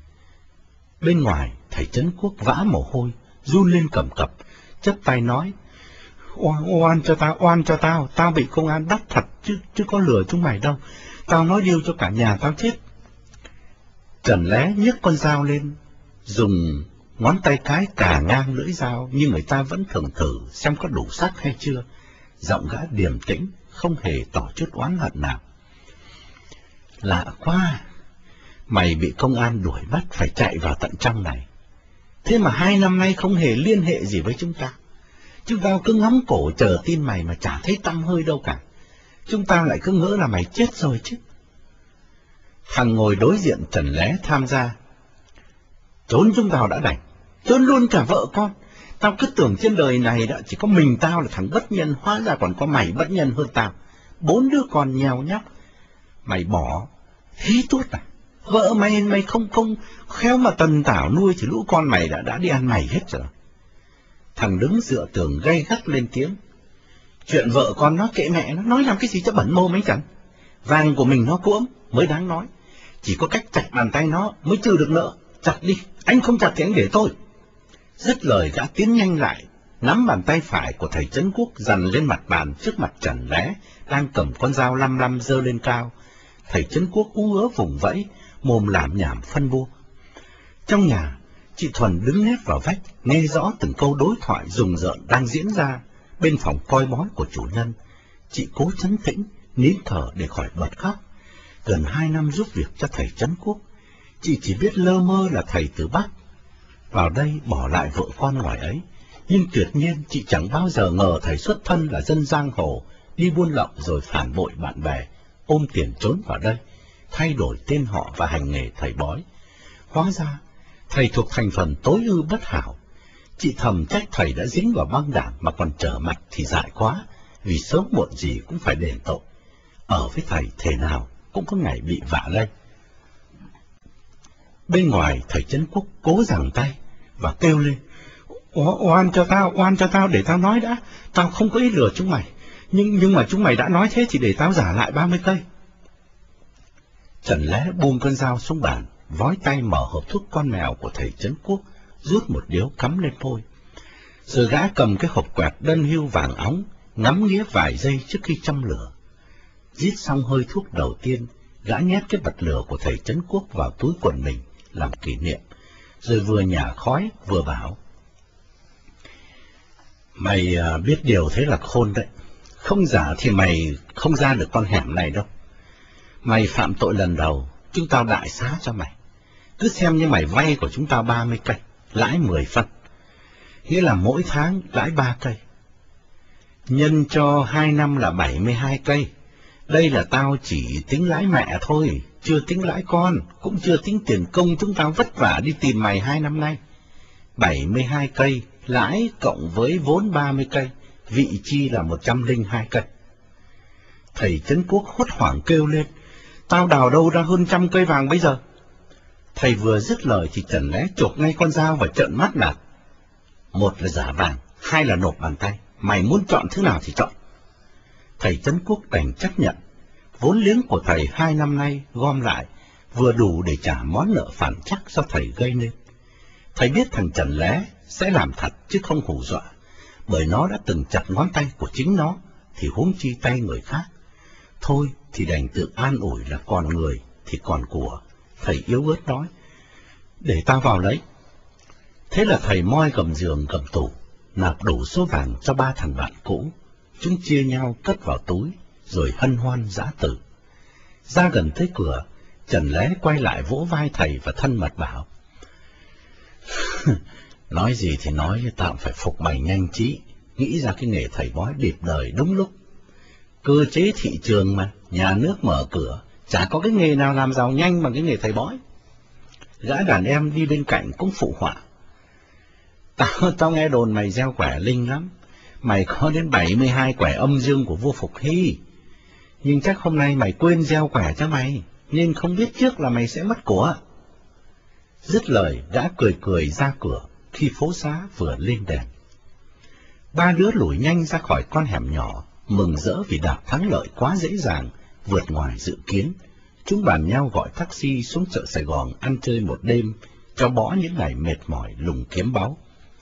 Bên ngoài, thầy Trấn Quốc vã mồ hôi, run lên cầm cập, chắp tay nói: Oan, oan cho tao, oan cho tao, tao bị công an bắt thật, chứ chứ có lừa chúng mày đâu. Tao nói điêu cho cả nhà tao chết. Trần Lé nhấc con dao lên, dùng ngón tay cái cà ngang lưỡi dao, nhưng người ta vẫn thường thử xem có đủ sắc hay chưa. Giọng gã điềm tĩnh, không hề tỏ chút oán hận nào. Lạ quá, mày bị công an đuổi bắt phải chạy vào tận trong này. Thế mà hai năm nay không hề liên hệ gì với chúng ta. Chúng ta cứ ngắm cổ chờ tin mày mà chả thấy tăm hơi đâu cả. Chúng ta lại cứ ngỡ là mày chết rồi chứ. Thằng ngồi đối diện Trần Lé tham gia: Trốn chúng tao đã đành, trốn luôn cả vợ con. Tao cứ tưởng trên đời này đã chỉ có mình tao là thằng bất nhân, hóa ra còn có mày bất nhân hơn tao. Bốn đứa con nheo nhóc, mày bỏ thế tốt à? Vợ mày mày không không khéo mà tần tảo nuôi thì lũ con mày đã đã đi ăn mày hết rồi. Thằng đứng dựa tường gay gắt lên tiếng: Chuyện vợ con nó kệ mẹ nó, nói làm cái gì cho bẩn mồm ấy chẳng. Vàng của mình nó cuỗm mới đáng nói, chỉ có cách chặt bàn tay nó mới trừ được nợ. Chặt đi, anh không chặt thì anh để tôi. Dứt lời gã tiến nhanh lại, nắm bàn tay phải của thầy Trấn Quốc dằn lên mặt bàn trước mặt Trần Lé đang cầm con dao lăm lăm giơ lên cao. Thầy Trấn Quốc ú ớ vùng vẫy, mồm lảm nhảm phân bua. Trong nhà, chị Thuần đứng nép vào vách, nghe rõ từng câu đối thoại rùng rợn đang diễn ra bên phòng coi bói của chủ nhân. Chị cố trấn tĩnh, nín thở để khỏi bật khóc. Gần hai năm giúp việc cho thầy Trấn Quốc, chị chỉ biết lơ mơ là thầy từ Bắc vào đây bỏ lại vợ con ngoài ấy, nhưng tuyệt nhiên chị chẳng bao giờ ngờ thầy xuất thân là dân giang hồ, đi buôn lậu rồi phản bội bạn bè, ôm tiền trốn vào đây, thay đổi tên họ và hành nghề thầy bói. Hóa ra thầy thuộc thành phần tối ưu bất hảo. Chị thầm trách thầy đã dính vào băng đảng mà còn trở mặt thì dại quá, vì sớm muộn gì cũng phải đền tội. Ở với thầy thể nào cũng có ngày bị vạ lây. Bên ngoài, thầy Trấn Quốc cố giằng tay và kêu lên: Oan cho tao, oan cho tao, để tao nói đã. Tao không có ý lừa chúng mày, nhưng nhưng mà chúng mày đã nói thế thì để tao giả lại ba mươi cây. Trần Lé buông con dao xuống bàn, vói tay mở hộp thuốc con mèo của thầy Trấn Quốc, rút một điếu cắm lên môi. Rồi gã cầm cái hộp quẹt đơn hưu vàng óng, ngắm nghía vài giây trước khi châm lửa. Rít xong hơi thuốc đầu tiên, gã nhét cái bật lửa của thầy Trấn Quốc vào túi quần mình làm kỷ niệm, rồi vừa nhả khói vừa bảo: Mày à, biết điều thế là khôn đấy. Không giả thì mày không ra được con hẻm này đâu. Mày phạm tội lần đầu, chúng tao đại xá cho mày. Cứ xem như mày vay của chúng tao ba mươi cây, lãi mười phân. Nghĩa là mỗi tháng lãi ba cây. Nhân cho hai năm là bảy mươi hai cây. Đây là tao chỉ tính lãi mẹ thôi, chưa tính lãi con, cũng chưa tính tiền công chúng tao vất vả đi tìm mày hai năm nay. bảy mươi hai cây, lãi cộng với vốn ba mươi cây, vị chi là một trăm lẻ hai cây. Thầy Trấn Quốc hốt hoảng kêu lên: Tao đào đâu ra hơn trăm cây vàng bây giờ? Thầy vừa dứt lời thì Trần Lé chộp ngay con dao và trợn mắt đạp: Một là giả vàng, hai là nộp bàn tay, mày muốn chọn thứ nào thì chọn. Thầy Trấn Quốc đành chấp nhận. Vốn liếng của thầy hai năm nay gom lại vừa đủ để trả món nợ phản trắc do thầy gây nên. Thầy biết thằng Trần Lé sẽ làm thật chứ không hù dọa, bởi nó đã từng chặt ngón tay của chính nó, thì huống chi tay người khác. Thôi thì đành tự an ủi là còn người thì còn của. Thầy yếu ớt nói: Để tao vào lấy. Thế là thầy moi gầm giường gầm tủ, nạp đủ số vàng cho ba thằng bạn cũ. Chúng chia nhau cất vào túi, rồi hân hoan giã từ. Ra gần tới cửa, Trần Lé quay lại vỗ vai thầy và thân mật bảo: nói gì thì nói, tạm phải phục mày nhanh trí, nghĩ ra cái nghề thầy bói điệp đời đúng lúc. Cơ chế thị trường mà, nhà nước mở cửa, chả có cái nghề nào làm giàu nhanh bằng cái nghề thầy bói. Gã đàn em đi bên cạnh cũng phụ họa: Tao, tao nghe đồn mày gieo quẻ linh lắm, mày có đến bảy mươi hai quẻ âm dương của vua Phục Hy. Nhưng chắc hôm nay mày quên gieo quẻ cho mày, nên không biết trước là mày sẽ mất của. Dứt lời, gã cười cười ra cửa, khi phố xá vừa lên đèn. Ba đứa lủi nhanh ra khỏi con hẻm nhỏ, mừng rỡ vì đạt thắng lợi quá dễ dàng, vượt ngoài dự kiến. Chúng bàn nhau gọi taxi xuống chợ Sài Gòn ăn chơi một đêm, cho bỏ những ngày mệt mỏi lùng kiếm báu.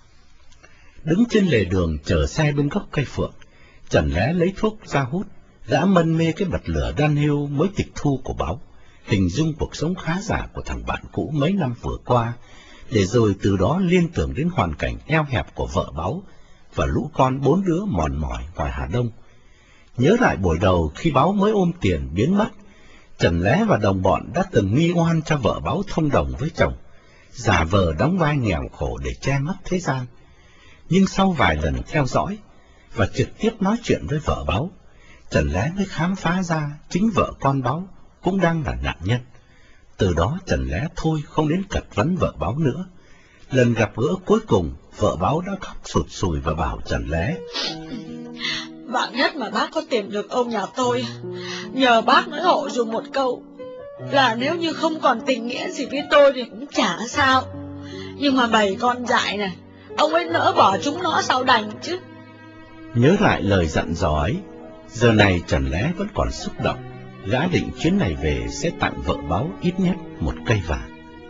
Đứng trên lề đường chờ xe bên gốc cây phượng, Trần Lé lấy thuốc ra hút, gã mân mê cái bật lửa đan hiu mới tịch thu của báu, hình dung cuộc sống khá giả của thằng bạn cũ mấy năm vừa qua, để rồi từ đó liên tưởng đến hoàn cảnh eo hẹp của vợ báu và lũ con bốn đứa mòn mỏi ngoài Hà Đông. Nhớ lại buổi đầu khi báu mới ôm tiền biến mất, Trần Lé và đồng bọn đã từng nghi oan cho vợ báu thông đồng với chồng, giả vờ đóng vai nghèo khổ để che mắt thế gian. Nhưng sau vài lần theo dõi và trực tiếp nói chuyện với vợ báu, Trần Lé mới khám phá ra chính vợ con báu cũng đang là nạn nhân. Từ đó Trần Lé thôi không đến cật vấn vợ báu nữa. Lần gặp gỡ cuối cùng, vợ báu đã khóc sụt sùi và bảo Trần Lé: Vạn nhất mà bác có tìm được ông nhà tôi, nhờ bác nói hộ dùng một câu là nếu như không còn tình nghĩa gì với tôi thì cũng chả sao. Nhưng mà bầy con dại này, ông ấy nỡ bỏ chúng nó sao đành chứ. Nhớ lại lời dặn dò ấy, giờ này Trần Lé vẫn còn xúc động. Gã định chuyến này về sẽ tặng vợ báu ít nhất một cây vàng.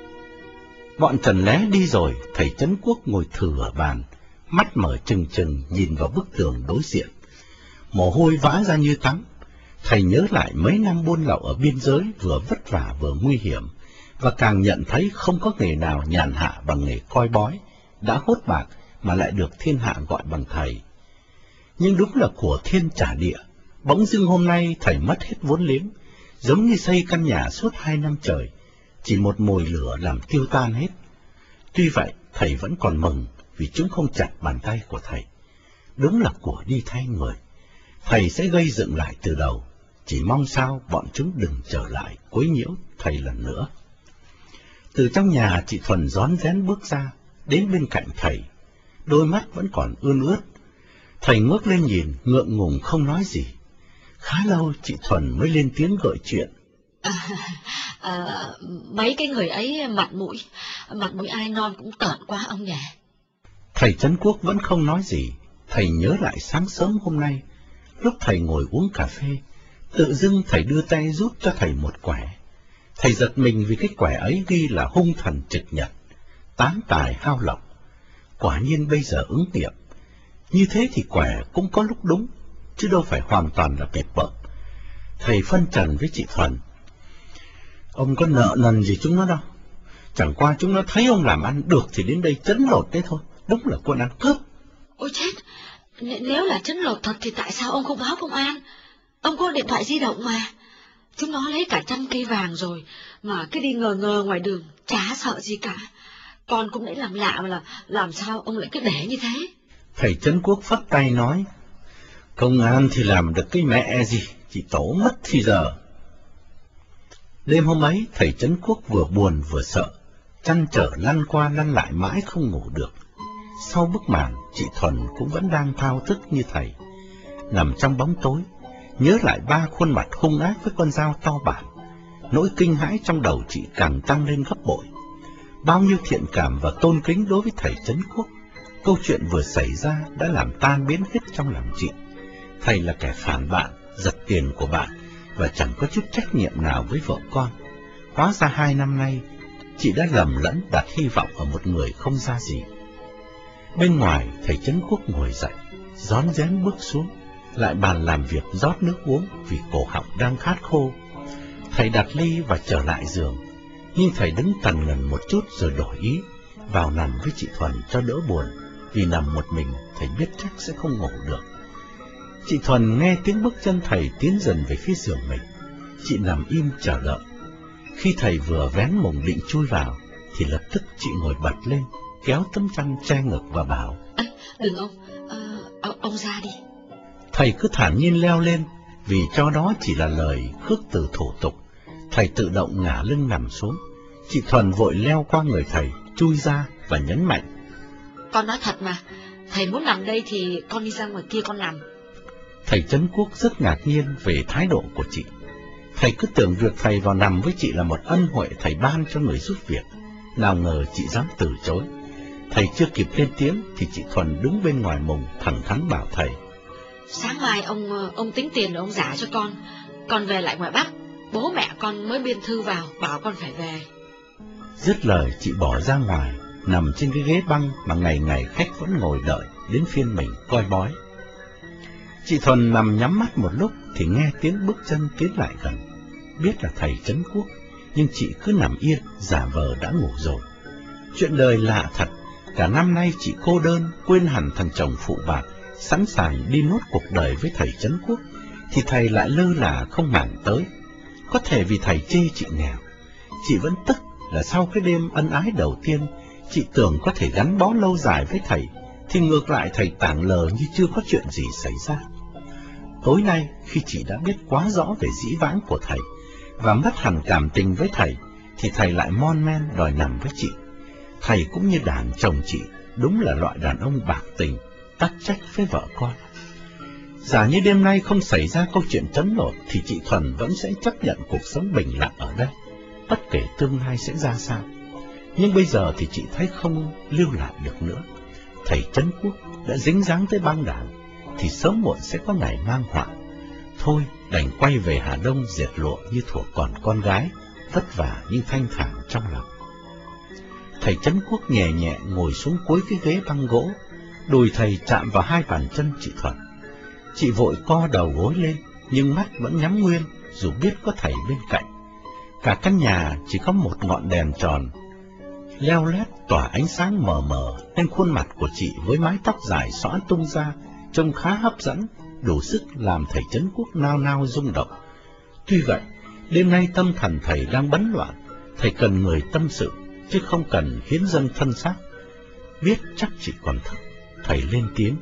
Bọn Trần Lé đi rồi, thầy Trấn Quốc ngồi thừ ở bàn, mắt mở trừng trừng nhìn vào bức tường đối diện. Mồ hôi vã ra như tắm. Thầy nhớ lại mấy năm buôn lậu ở biên giới vừa vất vả vừa nguy hiểm, và càng nhận thấy không có nghề nào nhàn hạ bằng nghề coi bói, đã hốt bạc mà lại được thiên hạ gọi bằng thầy. Nhưng đúng là của thiên trả địa, bỗng dưng hôm nay thầy mất hết vốn liếng, giống như xây căn nhà suốt hai năm trời, chỉ một mồi lửa làm tiêu tan hết. Tuy vậy, thầy vẫn còn mừng vì chúng không chặt bàn tay của thầy. Đúng là của đi thay người. Thầy sẽ gây dựng lại từ đầu, chỉ mong sao bọn chúng đừng trở lại quấy nhiễu thầy lần nữa. Từ trong nhà, chị Thuần rón rén bước ra, đến bên cạnh thầy. Đôi mắt vẫn còn ươn ướt. Thầy ngước lên nhìn, ngượng ngùng không nói gì. Khá lâu chị Thuần mới lên tiếng gợi chuyện. À, à, mấy cái người ấy mặt mũi, mặt mũi ai non cũng tởn quá ông nhỉ. Thầy Trấn Quốc vẫn không nói gì. Thầy nhớ lại sáng sớm hôm nay, lúc thầy ngồi uống cà phê, tự dưng thầy đưa tay rút cho thầy một quẻ. Thầy giật mình vì cái quẻ ấy ghi là hung thần trực nhật, tán tài hao lộc. Quả nhiên bây giờ ứng nghiệm. Như thế thì quẻ cũng có lúc đúng, chứ đâu phải hoàn toàn là bẹp bợm. Thầy phân trần với chị Thuần: Ông có nợ nần gì chúng nó đâu. Chẳng qua chúng nó thấy ông làm ăn được thì đến đây trấn lột đấy thôi. Đúng là quân ăn cướp. Ôi chết, nếu là trấn lột thật thì tại sao ông không báo công an? Ông có điện thoại di động mà. Chúng nó lấy cả trăm cây vàng rồi, mà cứ đi ngờ ngờ ngoài đường, chả sợ gì cả. Con cũng lấy làm lạ mà là làm sao ông lại cứ để như thế? Thầy Trấn Quốc phất tay nói: Công an thì làm được cái mẹ gì, chỉ tổ mất thì giờ. Đêm hôm ấy, thầy Trấn Quốc vừa buồn vừa sợ, trăn trở lăn qua lăn lại mãi không ngủ được. Sau bức màn, chị Thuần cũng vẫn đang thao thức như thầy. Nằm trong bóng tối, nhớ lại ba khuôn mặt hung ác với con dao to bản, nỗi kinh hãi trong đầu chị càng tăng lên gấp bội. Bao nhiêu thiện cảm và tôn kính đối với thầy Trấn Quốc, câu chuyện vừa xảy ra đã làm tan biến hết trong lòng chị. Thầy là kẻ phản bạn, giật tiền của bạn, và chẳng có chút trách nhiệm nào với vợ con. Hóa ra hai năm nay, chị đã lầm lẫn đặt hy vọng ở một người không ra gì. Bên ngoài, thầy Trấn Quốc ngồi dậy, rón rén bước xuống, lại bàn làm việc rót nước uống vì cổ họng đang khát khô. Thầy đặt ly và trở lại giường, nhưng thầy đứng tần ngần một chút rồi đổi ý, vào nằm với chị Thuần cho đỡ buồn, vì nằm một mình thầy biết chắc sẽ không ngủ được. Chị Thuần nghe tiếng bước chân thầy tiến dần về phía giường mình. Chị nằm im chờ đợi. Khi thầy vừa vén mùng định chui vào, thì lập tức chị ngồi bật lên, kéo tấm chăn che ngực và bảo: à, đừng ông, à, ông, ông ra đi. Thầy cứ thản nhiên leo lên, vì cho đó chỉ là lời khước từ thủ tục. Thầy tự động ngả lưng nằm xuống. Chị Thuần vội leo qua người thầy, chui ra và nhấn mạnh: Con nói thật mà, thầy muốn nằm đây thì con đi ra ngoài kia con nằm. Thầy Trấn Quốc rất ngạc nhiên về thái độ của chị. Thầy cứ tưởng việc thầy vào nằm với chị là một ân huệ thầy ban cho người giúp việc. Nào ngờ chị dám từ chối. Thầy chưa kịp lên tiếng thì chị Thuần đứng bên ngoài mùng thẳng thắn bảo thầy: Sáng mai ông ông tính tiền để ông trả cho con. Con về lại ngoài Bắc, bố mẹ con mới biên thư vào bảo con phải về. Dứt lời chị bỏ ra ngoài, nằm trên cái ghế băng mà ngày ngày khách vẫn ngồi đợi đến phiên mình coi bói. Chị Thuần nằm nhắm mắt một lúc thì nghe tiếng bước chân tiến lại gần. Biết là thầy Trấn Quốc, nhưng chị cứ nằm yên, giả vờ đã ngủ rồi. Chuyện đời lạ thật, cả năm nay chị cô đơn, quên hẳn thằng chồng phụ bạc, sẵn sàng đi nốt cuộc đời với thầy Trấn Quốc, thì thầy lại lơ là không màng tới. Có thể vì thầy chê chị nghèo. Chị vẫn tức là sau cái đêm ân ái đầu tiên, chị tưởng có thể gắn bó lâu dài với thầy, thì ngược lại thầy tảng lờ như chưa có chuyện gì xảy ra. Tối nay, khi chị đã biết quá rõ về dĩ vãng của thầy, và mất hẳn cảm tình với thầy, thì thầy lại mon men đòi nằm với chị. Thầy cũng như đàn chồng chị, đúng là loại đàn ông bạc tình, tắc trách với vợ con. Giả như đêm nay không xảy ra câu chuyện chấn lột, thì chị Thuần vẫn sẽ chấp nhận cuộc sống bình lặng ở đây, bất kể tương lai sẽ ra sao. Nhưng bây giờ thì chị thấy không lưu lại được nữa. Thầy Trấn Quốc đã dính dáng tới băng đảng, thì sớm muộn sẽ có ngày mang họa. Thôi đành quay về Hà Đông dệt lụa như thuở còn con gái, vất vả nhưng thanh thản trong lòng. Thầy Trấn Quốc nhẹ nhẹ ngồi xuống cuối cái ghế băng gỗ, đùi thầy chạm vào hai bàn chân chị Thuần. Chị vội co đầu gối lên, nhưng mắt vẫn nhắm nguyên, dù biết có thầy bên cạnh. Cả căn nhà chỉ có một ngọn đèn tròn leo lét tỏa ánh sáng mờ mờ, nên khuôn mặt của chị với mái tóc dài xõa tung ra trông khá hấp dẫn, đủ sức làm thầy Trấn Quốc nao nao rung động. Tuy vậy, đêm nay tâm thần thầy đang bấn loạn, thầy cần người tâm sự, chứ không cần hiến dâng thân xác. Biết chắc chị còn thức, thầy lên tiếng: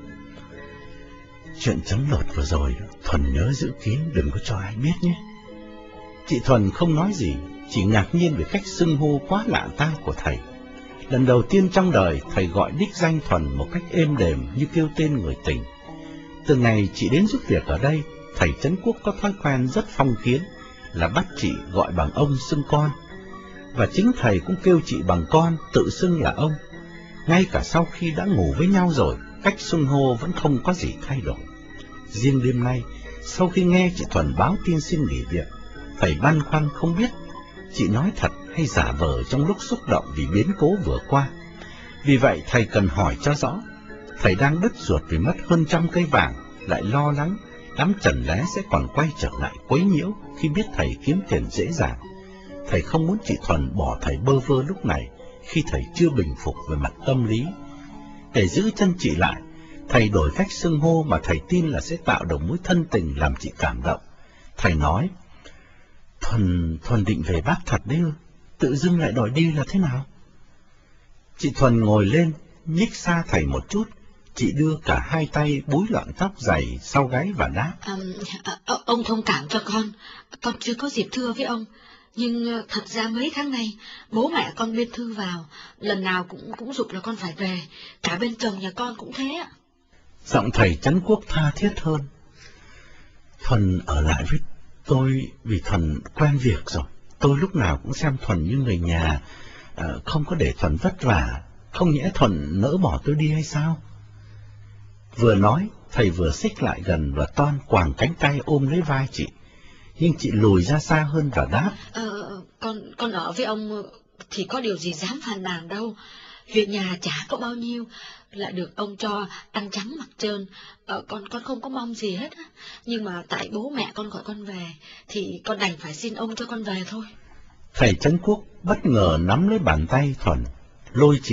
Chuyện chấn lột vừa rồi, Thuần nhớ giữ kín, đừng có cho ai biết nhé. Chị Thuần không nói gì, chỉ ngạc nhiên về cách xưng hô quá lạ tang của thầy. Lần đầu tiên trong đời, thầy gọi đích danh Thuần một cách êm đềm như kêu tên người tình. Từ ngày chị đến giúp việc ở đây, thầy Trấn Quốc có thói quen rất phong kiến là bắt chị gọi bằng ông xưng con. Và chính thầy cũng kêu chị bằng con, tự xưng là ông. Ngay cả sau khi đã ngủ với nhau rồi, cách xưng hô vẫn không có gì thay đổi. Riêng đêm nay, sau khi nghe chị Thuần báo tin xin nghỉ việc, thầy băn khoăn không biết chị nói thật hay giả vờ trong lúc xúc động vì biến cố vừa qua. Vì vậy thầy cần hỏi cho rõ. Thầy đang đứt ruột vì mất hơn trăm cây vàng, lại lo lắng đám trần lé sẽ còn quay trở lại quấy nhiễu khi biết thầy kiếm tiền dễ dàng. Thầy không muốn chị Thuần bỏ thầy bơ vơ lúc này, khi thầy chưa bình phục về mặt tâm lý. Để giữ chân chị lại, thầy đổi cách xưng hô mà thầy tin là sẽ tạo được mối thân tình làm chị cảm động. Thầy nói: Thuần, Thuần định về Bắc thật đấy ư? Tự dưng lại đòi đi là thế nào? Chị Thuần ngồi lên, nhích xa thầy một chút. Chị đưa cả hai tay búi lọn tóc dày sau gáy và đáp: à, à, Ông thông cảm cho con, con chưa có dịp thưa với ông. Nhưng thật ra mấy tháng nay, bố mẹ con biên thư vào, lần nào cũng cũng giục là con phải về, cả bên chồng nhà con cũng thế ạ. Giọng thầy Trấn Quốc tha thiết hơn: Thuần ở lại với tôi vì Thuần quen việc rồi. Tôi lúc nào cũng xem Thuần như người nhà, à, không có để Thuần vất vả. Không nhẽ Thuần nỡ bỏ tôi đi hay sao? Vừa nói, thầy vừa xích lại gần và toan quàng cánh tay ôm lấy vai chị. Nhưng chị lùi ra xa hơn và đáp: Ờ, con, con ở với ông thì có điều gì dám phàn nàn đâu. Việc nhà chả có bao nhiêu, lại được ông cho ăn trắng mặc trơn. Ờ, con, con không có mong gì hết á. Nhưng mà tại bố mẹ con gọi con về, thì con đành phải xin ông cho con về thôi. Thầy Trấn Quốc bất ngờ nắm lấy bàn tay Thuần, lôi chị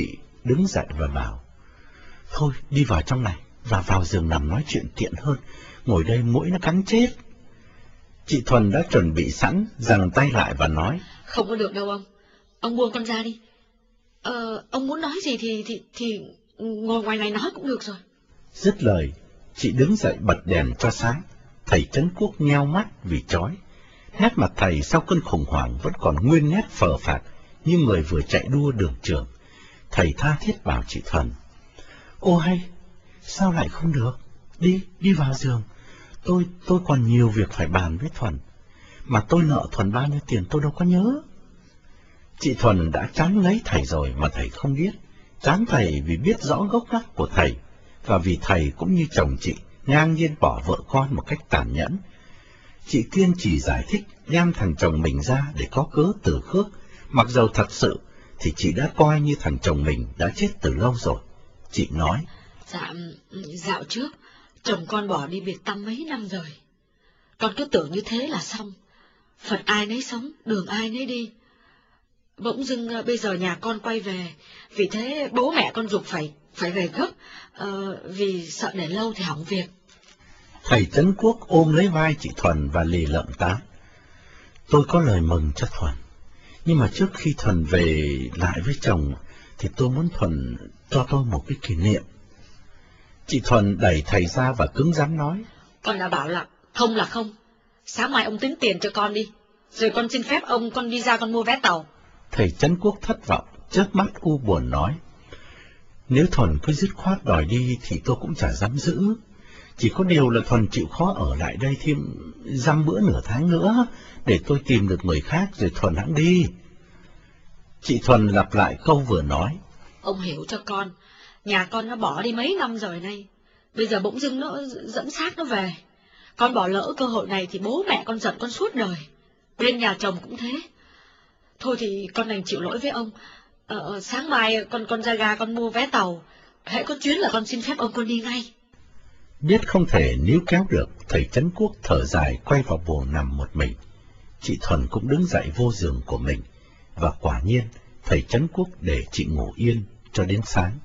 đứng dậy và bảo, thôi đi vào trong này, và vào giường nằm nói chuyện tiện hơn, ngồi đây muỗi nó cắn chết. Chị Thuần đã chuẩn bị sẵn, giằng tay lại và nói, không có được đâu ông, ông buông con ra đi. Ờ, ông muốn nói gì thì thì thì ngồi ngoài này nói cũng được rồi. Dứt lời, chị đứng dậy bật đèn cho sáng. Thầy Trấn Quốc nheo mắt vì chói. Nét mặt thầy sau cơn khủng hoảng vẫn còn nguyên nét phờ phạc như người vừa chạy đua đường trường. Thầy tha thiết bảo chị Thuần, ô hay, sao lại không được? Đi, đi vào giường. Tôi, tôi còn nhiều việc phải bàn với Thuần. Mà tôi nợ Thuần bao nhiêu tiền tôi đâu có nhớ. Chị Thuần đã chán ngấy thầy rồi mà thầy không biết. Chán thầy vì biết rõ gốc gác của thầy, và vì thầy cũng như chồng chị ngang nhiên bỏ vợ con một cách tàn nhẫn. Chị kiên trì giải thích đem thằng chồng mình ra để có cớ từ khước, mặc dầu thật sự thì chị đã coi như thằng chồng mình đã chết từ lâu rồi. Chị nói, Dạ, dạo trước chồng con bỏ đi biệt tâm mấy năm rồi. Con cứ tưởng như thế là xong, phận ai nấy sống, đường ai nấy đi. Bỗng dưng bây giờ nhà con quay về, vì thế bố mẹ con giục phải phải về gấp, uh, vì sợ để lâu thì hỏng việc. Thầy Trấn Quốc ôm lấy vai chị Thuần và lì lợm tám. Tôi có lời mừng cho Thuần, nhưng mà trước khi Thuần về lại với chồng thì tôi muốn Thuần cho tôi một cái kỷ niệm. Chị Thuần đẩy thầy ra và cứng rắn nói, con đã bảo là không là không. Sáng mai ông tính tiền cho con đi, rồi con xin phép ông con đi ra con mua vé tàu. Thầy Trấn Quốc thất vọng, chớp mắt u buồn nói, nếu Thuần cứ dứt khoát đòi đi thì tôi cũng chả dám giữ. Chỉ có điều là Thuần chịu khó ở lại đây thêm dăm bữa nửa tháng nữa, để tôi tìm được người khác rồi Thuần hẵng đi. Chị Thuần lặp lại câu vừa nói, ông hiểu cho con, nhà con nó bỏ đi mấy năm rồi nay, bây giờ bỗng dưng nó dẫn xác nó về. Con bỏ lỡ cơ hội này thì bố mẹ con giận con suốt đời, bên nhà chồng cũng thế. Thôi thì con đành chịu lỗi với ông. Ờ, sáng mai con con ra ga con mua vé tàu, hễ có chuyến là con xin phép ông con đi ngay. Biết không thể níu kéo được, thầy Trấn Quốc thở dài quay vào buồng nằm một mình. Chị Thuần cũng đứng dậy vô giường của mình, và quả nhiên thầy Trấn Quốc để chị ngủ yên cho đến sáng.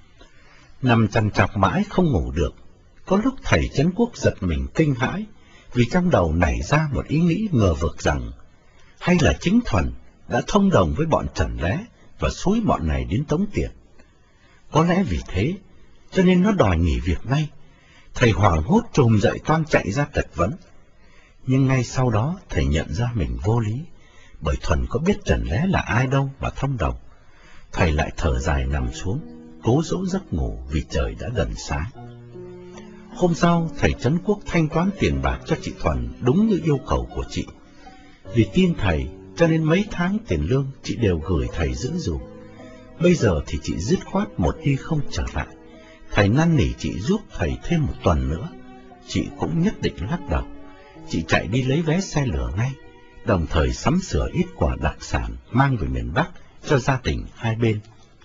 Nằm trằn trọc mãi không ngủ được, có lúc thầy Trấn Quốc giật mình kinh hãi, vì trong đầu nảy ra một ý nghĩ ngờ vực rằng, hay là chính Thuần đã thông đồng với bọn Trần Lé và xúi bọn này đến tống tiền. Có lẽ vì thế, cho nên nó đòi nghỉ việc ngay. Thầy hoảng hốt trồm dậy toan chạy ra chất vấn. Nhưng ngay sau đó thầy nhận ra mình vô lý, bởi Thuần có biết Trần Lé là ai đâu mà thông đồng. Thầy lại thở dài nằm xuống, cố dỗ giấc ngủ vì trời đã gần sáng. Hôm sau, thầy Trấn Quốc thanh toán tiền bạc cho chị Thuần đúng như yêu cầu của chị. Vì tin thầy, cho nên mấy tháng tiền lương chị đều gửi thầy giữ dùm. Bây giờ thì chị dứt khoát một đi không trở lại. Thầy năn nỉ chị giúp thầy thêm một tuần nữa. Chị cũng nhất định lắc đầu. Chị chạy đi lấy vé xe lửa ngay, đồng thời sắm sửa ít quà đặc sản mang về miền Bắc cho gia đình hai bên.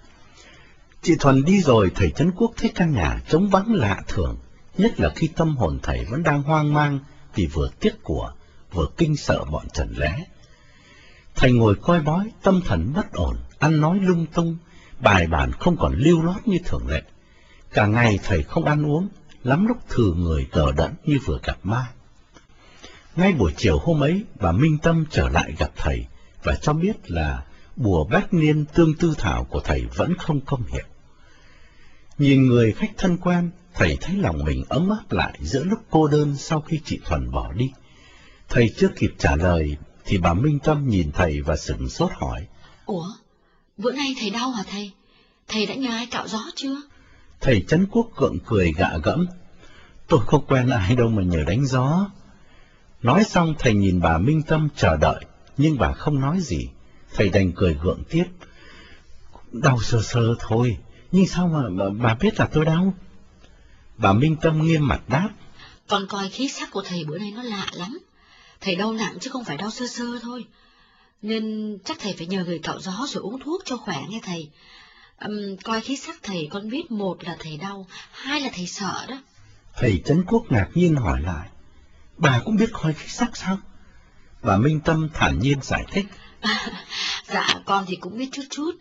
Chị Thuần đi rồi, thầy Trấn Quốc thấy căn nhà trống vắng lạ thường, nhất là khi tâm hồn thầy vẫn đang hoang mang vì vừa tiếc của, vừa kinh sợ bọn Trần Lé. Thầy ngồi coi bói, tâm thần bất ổn, ăn nói lung tung, bài bản không còn lưu loát như thường lệ. Cả ngày thầy không ăn uống, lắm lúc thừ người đờ đẫn như vừa gặp ma. Ngay buổi chiều hôm ấy, bà Minh Tâm trở lại gặp thầy và cho biết là bùa bách niên tương tư thảo của thầy vẫn không công hiệu. Nhìn người khách thân quen, thầy thấy lòng mình ấm áp lại giữa lúc cô đơn sau khi chị Thuần bỏ đi. Thầy chưa kịp trả lời thì bà Minh Tâm nhìn thầy và sửng sốt hỏi, ủa, bữa nay thầy đau hả thầy? Thầy đã nhờ ai cạo gió chưa? Thầy Trấn Quốc gượng cười gạ gẫm, tôi không quen ai đâu mà nhờ đánh gió. Nói xong thầy nhìn bà Minh Tâm chờ đợi, nhưng bà không nói gì. Thầy đành cười gượng tiếp, đau sơ sơ thôi, nhưng sao mà bà, bà biết là tôi đau? Bà Minh Tâm nghiêm mặt đáp, con coi khí sắc của thầy bữa nay nó lạ lắm. Thầy đau nặng chứ không phải đau sơ sơ thôi, nên chắc thầy phải nhờ người cạo gió rồi uống thuốc cho khỏe nghe thầy. Um, coi khí sắc thầy con biết một là thầy đau, hai là thầy sợ đó. Thầy Trấn Quốc ngạc nhiên hỏi lại, bà cũng biết coi khí sắc sao? Bà Minh Tâm thản nhiên giải thích, À, dạ con thì cũng biết chút chút,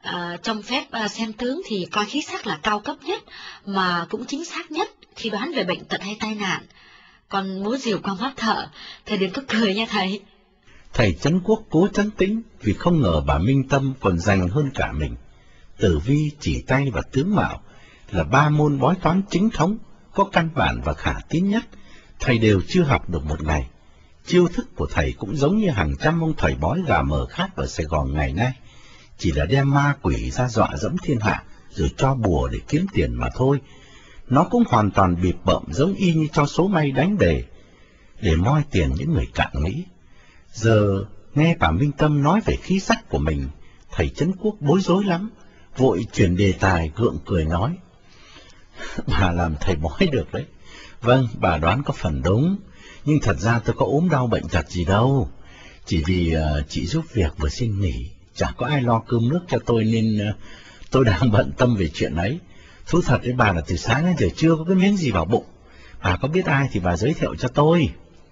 À, trong phép à, xem tướng thì coi khí sắc là cao cấp nhất, mà cũng chính xác nhất khi đoán về bệnh tật hay tai nạn. Còn múa rìu qua mắt thợ, thầy đừng có cười nha thầy. Thầy Trấn Quốc cố trấn tĩnh vì không ngờ bà Minh Tâm còn dành hơn cả mình. Tử vi, chỉ tay và tướng mạo là ba môn bói toán chính thống, có căn bản và khả tín nhất. Thầy đều chưa học được một ngày. Chiêu thức của thầy cũng giống như hàng trăm ông thầy bói gà mờ khác ở Sài Gòn ngày nay, chỉ là đem ma quỷ ra dọa dẫm thiên hạ rồi cho bùa để kiếm tiền mà thôi. Nó cũng hoàn toàn bịp bợm giống y như cho số may đánh đề để moi tiền những người cạn nghĩ. Giờ nghe bà Minh Tâm nói về khí sắc của mình, thầy Trấn Quốc bối rối lắm, vội chuyển đề tài gượng cười nói: Bà làm thầy bói được đấy. Vâng, bà đoán có phần đúng, nhưng thật ra tôi có ốm đau bệnh tật gì đâu. Chỉ vì uh, chị giúp việc vừa xin nghỉ, chả có ai lo cơm nước cho tôi nên uh, tôi đang bận tâm về chuyện ấy. Thú thật với bà là từ sáng đến giờ chưa có cái miếng gì vào bụng. Bà có biết ai thì bà giới thiệu cho tôi.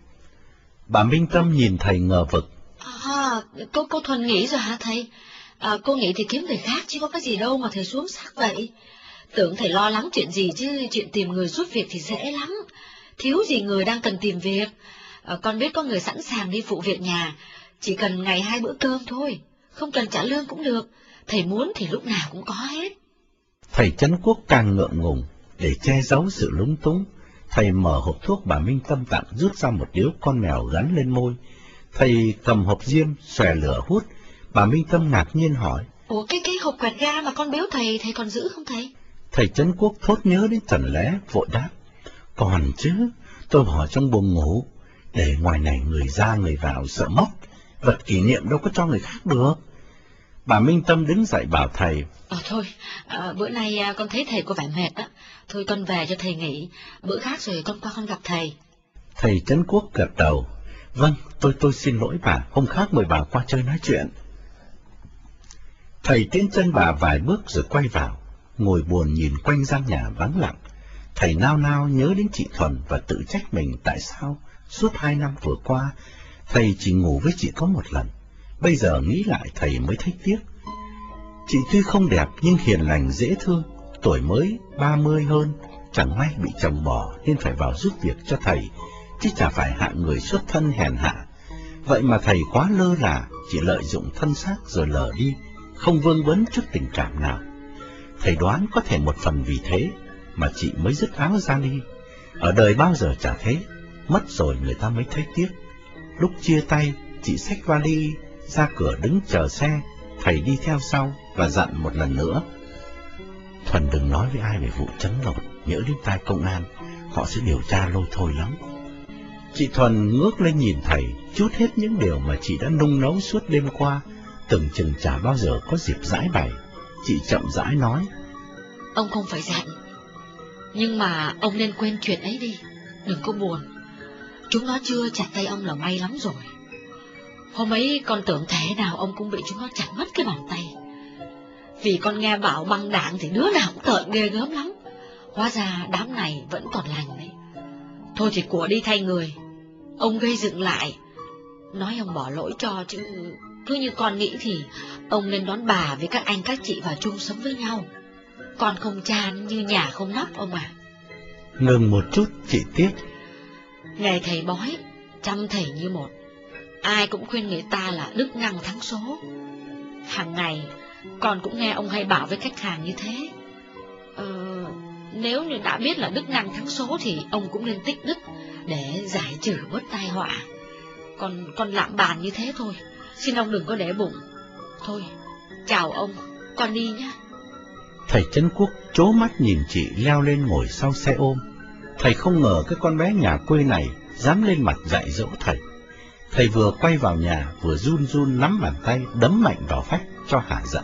Bà Minh Tâm nhìn thầy ngờ vực. À, cô, cô Thuần nghỉ rồi hả thầy? À, cô nghỉ thì kiếm người khác chứ có cái gì đâu mà thầy xuống sắc vậy. Tưởng thầy lo lắng chuyện gì chứ chuyện tìm người giúp việc thì dễ lắm. Thiếu gì người đang cần tìm việc. À, con biết có người sẵn sàng đi phụ việc nhà, chỉ cần ngày hai bữa cơm thôi, không cần trả lương cũng được. Thầy muốn thì lúc nào cũng có hết. Thầy Trấn Quốc càng ngượng ngùng, để che giấu sự lúng túng. Thầy mở hộp thuốc bà Minh Tâm tặng, rút ra một điếu con mèo gắn lên môi. Thầy cầm hộp diêm, xòe lửa hút. Bà Minh Tâm ngạc nhiên hỏi: Ủa cái cái hộp quẹt ga mà con biếu thầy, thầy còn giữ không thầy? Thầy Trấn Quốc thốt nhớ đến Trần Lé, vội đáp: Còn chứ, tôi bỏ trong buồng ngủ, để ngoài này người ra người vào sợ mất, vật kỷ niệm đâu có cho người khác được. Bà Minh Tâm đứng dậy bảo thầy: Ờ thôi, à, bữa nay à, con thấy thầy có vẻ mệt á, thôi con về cho thầy nghỉ, bữa khác rồi con qua con gặp thầy. Thầy Trấn Quốc gật đầu: Vâng, tôi tôi xin lỗi bà, hôm khác mời bà qua chơi nói chuyện. Thầy tiến chân bà vài bước rồi quay vào, ngồi buồn nhìn quanh gian nhà vắng lặng. Thầy nao nao nhớ đến chị Thuần và tự trách mình tại sao suốt hai năm vừa qua thầy chỉ ngủ với chị có một lần. Bây giờ nghĩ lại thầy mới thấy tiếc. Chị tuy không đẹp nhưng hiền lành dễ thương, tuổi mới ba mươi hơn, chẳng may bị chồng bỏ nên phải vào giúp việc cho thầy, chứ chả phải hạng người xuất thân hèn hạ. Vậy mà thầy quá lơ là, chỉ lợi dụng thân xác rồi lờ đi, không vương vấn chút tình cảm nào. Thầy đoán có thể một phần vì thế mà chị mới dứt áo ra đi. Ở đời bao giờ chả thế, mất rồi người ta mới thấy tiếc. Lúc chia tay, chị xách vali ra cửa đứng chờ xe, thầy đi theo sau và dặn một lần nữa: Thuần đừng nói với ai về vụ chấn lột, nhỡ đến tai công an, họ sẽ điều tra lôi thôi lắm. Chị Thuần ngước lên nhìn thầy, chút hết những điều mà chị đã nung nấu suốt đêm qua, tưởng chừng chả bao giờ có dịp giải bày. Chị chậm rãi nói: Ông không phải giận, nhưng mà ông nên quên chuyện ấy đi, đừng có buồn. Chúng nó chưa chặt tay ông là may lắm rồi. Hôm ấy con tưởng thế nào ông cũng bị chúng nó chặt mất cái bàn tay. Vì con nghe bảo băng đảng thì đứa nào cũng tợn ghê gớm lắm. Hóa ra đám này vẫn còn lành đấy. Thôi thì của đi thay người, ông gây dựng lại. Nói ông bỏ lỗi cho, chứ cứ như con nghĩ thì ông nên đón bà với các anh các chị vào chung sống với nhau. Con không cha như nhà không nắp ông à. Ngừng một chút, chị tiếp: Nghề thầy bói, chăm thầy như một, ai cũng khuyên người ta là đức năng thắng số. Hàng ngày con cũng nghe ông hay bảo với khách hàng như thế. Ờ, nếu như đã biết là đức năng thắng số thì ông cũng nên tích đức để giải trừ bớt tai họa. Còn con lạm bàn như thế thôi, xin ông đừng có để bụng. Thôi, chào ông, con đi nhé. Thầy Trấn Quốc trố mắt nhìn chị leo lên ngồi sau xe ôm. Thầy không ngờ cái con bé nhà quê này dám lên mặt dạy dỗ thầy. Thầy vừa quay vào nhà vừa run run nắm bàn tay đấm mạnh vào vách cho hả giận.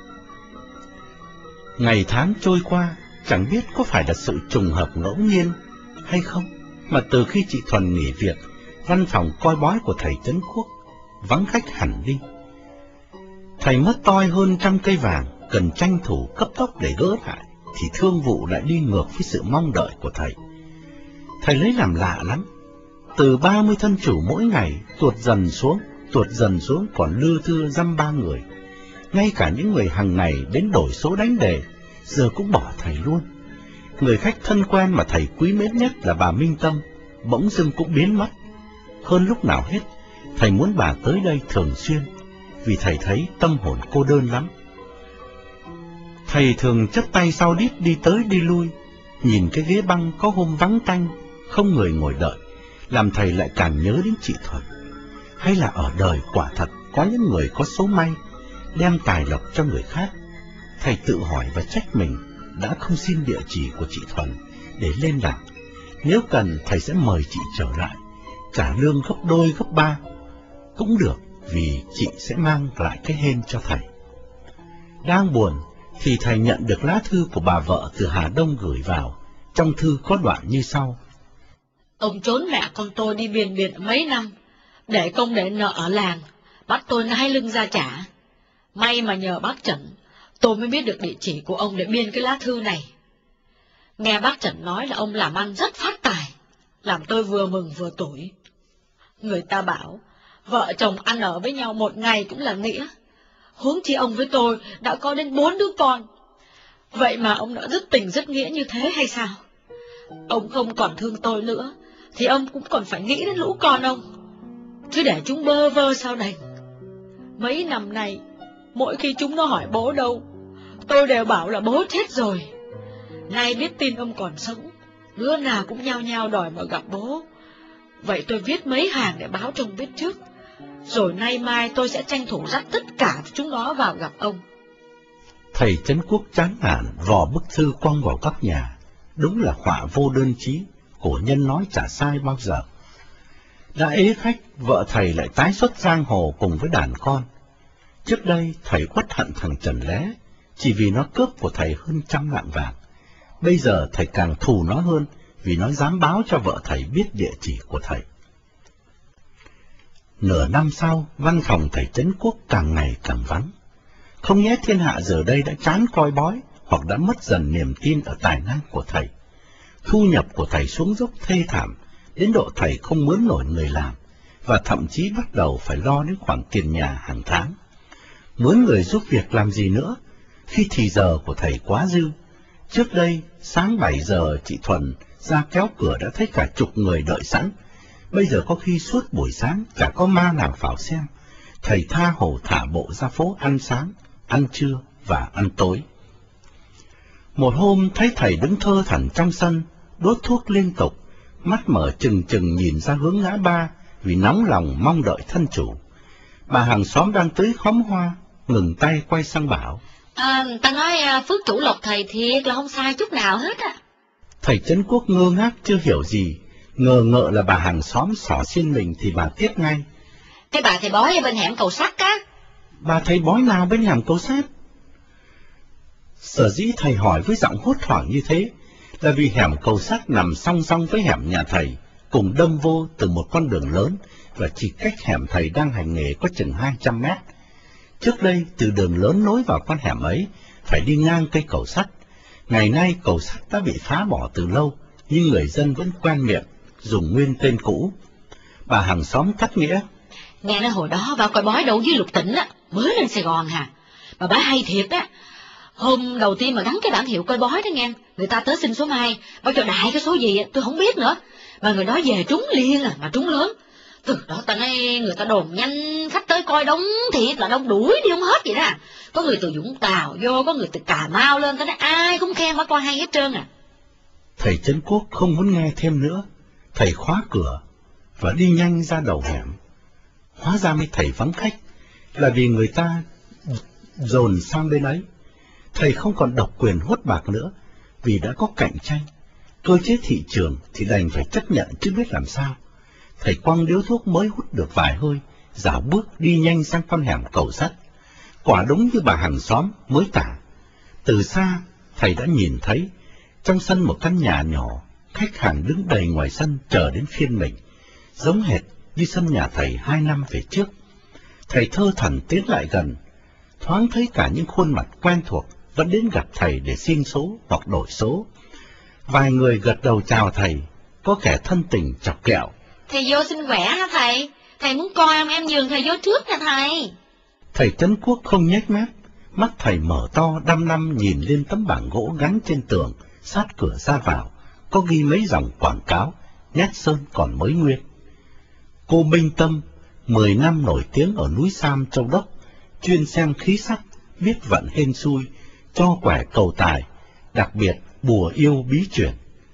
Ngày tháng trôi qua, chẳng biết có phải là sự trùng hợp ngẫu nhiên hay không, mà từ khi chị Thuần nghỉ việc, văn phòng coi bói của thầy Trấn Quốc vắng khách hẳn đi. Thầy mất toi hơn trăm cây vàng, cần tranh thủ cấp tốc để gỡ lại, thì thương vụ lại đi ngược với sự mong đợi của thầy. Thầy lấy làm lạ lắm. Từ ba mươi thân chủ mỗi ngày tuột dần xuống, tuột dần xuống còn lưa thưa dăm ba người. Ngay cả những người hàng ngày đến đổi số đánh đề, giờ cũng bỏ thầy luôn. Người khách thân quen mà thầy quý mến nhất là bà Minh Tâm, bỗng dưng cũng biến mất. Hơn lúc nào hết, thầy muốn bà tới đây thường xuyên, vì thầy thấy tâm hồn cô đơn lắm. Thầy thường chắp tay sau đít đi tới đi lui, nhìn cái ghế băng có hôm vắng tanh, không người ngồi đợi, làm thầy lại càng nhớ đến chị Thuần. Hay là ở đời quả thật có những người có số may, đem tài lộc cho người khác? Thầy tự hỏi và trách mình đã không xin địa chỉ của chị Thuần để liên lạc. Nếu cần, thầy sẽ mời chị trở lại, trả lương gấp đôi gấp ba cũng được, vì chị sẽ mang lại cái hên cho thầy. Đang buồn thì thầy nhận được lá thư của bà vợ từ Hà Đông gửi vào. Trong thư có đoạn như sau: Ông trốn mẹ con tôi đi biền biệt mấy năm, để công để nợ ở làng, bắt tôi nai lưng ra trả. May mà nhờ bác Trần, tôi mới biết được địa chỉ của ông để biên cái lá thư này. Nghe bác Trần nói là ông làm ăn rất phát tài, làm tôi vừa mừng vừa tủi. Người ta bảo, vợ chồng ăn ở với nhau một ngày cũng là nghĩa. Huống chi ông với tôi đã có đến bốn đứa con. Vậy mà ông đã rất tình rất nghĩa như thế hay sao? Ông không còn thương tôi nữa, thì ông cũng còn phải nghĩ đến lũ con ông. Chứ để chúng bơ vơ sao đành. Mấy năm nay, mỗi khi chúng nó hỏi bố đâu, tôi đều bảo là bố chết rồi. Nay biết tin ông còn sống, đứa nào cũng nhao nhao đòi mà gặp bố. Vậy tôi viết mấy hàng để báo cho ông biết trước, rồi nay mai tôi sẽ tranh thủ dắt tất cả chúng nó vào gặp ông. Thầy Trấn Quốc chán nản vò bức thư quăng vào góc nhà. Đúng là họa vô đơn chí, cổ nhân nói chả sai bao giờ. Đã ế khách, vợ thầy lại tái xuất giang hồ cùng với đàn con. Trước đây thầy uất hận thằng Trần Lé, chỉ vì nó cướp của thầy hơn trăm lạng vàng. Bây giờ thầy càng thù nó hơn, vì nó dám báo cho vợ thầy biết địa chỉ của thầy. Nửa năm sau, văn phòng thầy Trấn Quốc càng ngày càng vắng. Không nhẽ thiên hạ giờ đây đã chán coi bói, hoặc đã mất dần niềm tin ở tài năng của thầy. Thu nhập của thầy xuống dốc thê thảm, đến độ thầy không mướn nổi người làm, và thậm chí bắt đầu phải lo đến khoản tiền nhà hàng tháng. Mướn người giúp việc làm gì nữa, khi thì giờ của thầy quá dư. Trước đây, sáng bảy giờ chị Thuần ra kéo cửa đã thấy cả chục người đợi sẵn. Bây giờ có khi suốt buổi sáng chả có ma nào phảo xem. Thầy tha hồ thả bộ ra phố ăn sáng, ăn trưa và ăn tối. Một hôm thấy thầy đứng thơ thẩn trong sân, đốt thuốc liên tục, mắt mở trừng trừng nhìn ra hướng ngã ba, vì nóng lòng mong đợi thân chủ. Bà hàng xóm đang tưới khóm hoa, ngừng tay quay sang bảo: À, ta nói phước chủ lộc thầy thiệt là không sai chút nào hết á. Thầy Trấn Quốc ngơ ngác chưa hiểu gì, ngờ ngợ là bà hàng xóm xỏ xin mình thì bà tiếp ngay: Cái bà thầy bói ở bên hẻm cầu sắt á. Bà thầy bói nào bên hẻm cầu sắt? Sở dĩ thầy hỏi với giọng hốt hoảng như thế là vì hẻm cầu sắt nằm song song với hẻm nhà thầy, cùng đâm vô từ một con đường lớn, và chỉ cách hẻm thầy đang hành nghề có chừng hai trăm mét. Trước đây, từ đường lớn nối vào con hẻm ấy, phải đi ngang cây cầu sắt. Ngày nay cầu sắt đã bị phá bỏ từ lâu, nhưng người dân vẫn quen miệng, dùng nguyên tên cũ. Bà hàng xóm cắt nghĩa: Nghe nói hồi đó bà coi bói đâu với Lục Tỉnh á, mới lên Sài Gòn hả? Bà bá hay thiệt á. Hôm đầu tiên mà gắn cái bảng hiệu coi bói đó nghe, người ta tới xin số may, báo cho đại cái số gì tôi không biết nữa. Mà người đó về trúng liền à, mà trúng lớn. Từ đó ta nói người ta đồn nhanh, khách tới coi đông thiệt là đông đuổi đi không hết vậy đó. Có người từ Vũng Tàu vô, có người từ Cà Mau lên, ta nói ai cũng khen bà coi hay hết trơn à. Thầy Trấn Quốc không muốn nghe thêm nữa, thầy khóa cửa và đi nhanh ra đầu hẻm. Hóa ra mấy thầy vắng khách là vì người ta dồn sang bên ấy. Thầy không còn độc quyền hốt bạc nữa, vì đã có cạnh tranh. Cơ chế thị trường thì đành phải chấp nhận chứ biết làm sao. Thầy quăng điếu thuốc mới hút được vài hơi, dạo bước đi nhanh sang con hẻm cầu sắt. Quả đúng như bà hàng xóm mới tả. Từ xa, thầy đã nhìn thấy, trong sân một căn nhà nhỏ, khách hàng đứng đầy ngoài sân chờ đến phiên mình, giống hệt như sân nhà thầy hai năm về trước. Thầy thơ thẩn tiến lại gần, thoáng thấy cả những khuôn mặt quen thuộc vẫn đến gặp thầy để xin số hoặc đổi số. Vài người gật đầu chào thầy, có kẻ thân tình chọc ghẹo: Thầy vô xin khỏe hả thầy? Thầy muốn coi em, em nhường thầy vô trước nè thầy. Thầy Trấn Quốc không nhếch mép, Mắt thầy mở to đăm đăm nhìn lên tấm bảng gỗ gắn trên tường sát cửa ra vào, có ghi mấy dòng quảng cáo, nét sơn còn mới nguyên. Cô Minh Tâm, mười năm nổi tiếng ở núi Sam Châu Đốc, chuyên xem khí sắc, biết vận hên xui, cho quẻ cầu tài, đặc biệt bùa yêu bí truyền.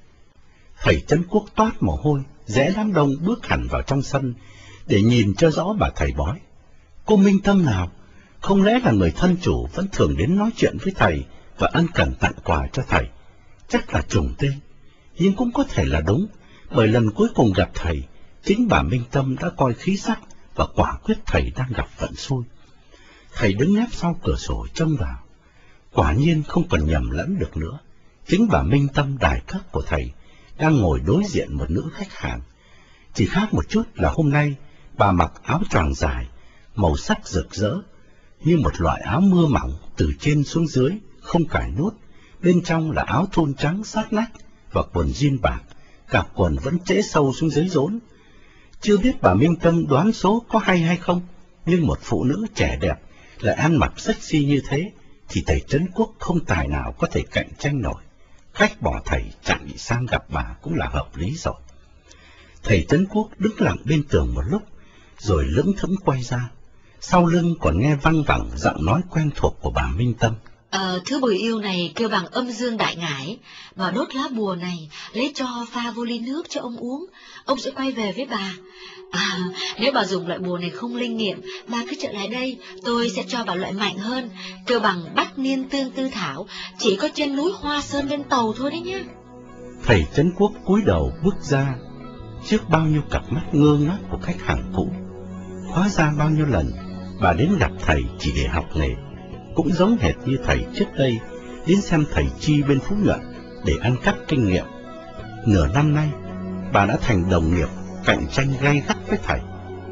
Thầy Trấn Quốc toát mồ hôi, rẽ đám đông bước hẳn vào trong sân để nhìn cho rõ bà thầy bói. Cô Minh Tâm nào? Không lẽ là người thân chủ vẫn thường đến nói chuyện với thầy và ân cần tặng quà cho thầy? Chắc là trùng tên, nhưng cũng có thể là đúng, bởi lần cuối cùng gặp thầy, chính bà Minh Tâm đã coi khí sắc và quả quyết thầy đang gặp vận xui. Thầy đứng nép sau cửa sổ trông vào, quả nhiên không còn nhầm lẫn được nữa. Chính bà Minh Tâm đài cấp của thầy đang ngồi đối diện một nữ khách hàng. Chỉ khác một chút là hôm nay bà mặc áo choàng dài, màu sắc rực rỡ, như một loại áo mưa mỏng từ trên xuống dưới, không cài nút, bên trong là áo thun trắng sát nách và quần jean bạc, cạp quần vẫn trễ sâu xuống dưới rốn. Chưa biết bà Minh Tâm đoán số có hay hay không, nhưng một phụ nữ trẻ đẹp lại ăn mặc sexy như thế, thì thầy Trấn Quốc không tài nào có thể cạnh tranh nổi. Khách bỏ thầy chẳng bị sang gặp bà cũng là hợp lý rồi. Thầy Trấn Quốc đứng lặng bên tường một lúc, rồi lững thững quay ra. Sau lưng còn nghe văng vẳng giọng nói quen thuộc của bà Minh Tâm. Ờ, thứ bùi yêu này kêu bằng âm dương đại ngải, mà đốt lá bùa này, lấy cho pha vô ly nước cho ông uống, ông sẽ quay về với bà. À, nếu bà dùng loại bùa này không linh nghiệm, bà cứ trở lại đây, tôi sẽ cho bà loại mạnh hơn, kêu bằng bách niên tương tư thảo, chỉ có trên núi Hoa Sơn bên Tàu thôi đấy nhá. Thầy Trấn Quốc cúi đầu bước ra, trước bao nhiêu cặp mắt ngơ ngác của khách hàng cũ. Hóa ra bao nhiêu lần bà đến gặp thầy chỉ để học nghề, cũng giống hệt như thầy trước đây đến xem thầy Chi bên Phú Nhuận để ăn cắp kinh nghiệm. Nửa năm nay, bà đã thành đồng nghiệp cạnh tranh gay gắt với thầy,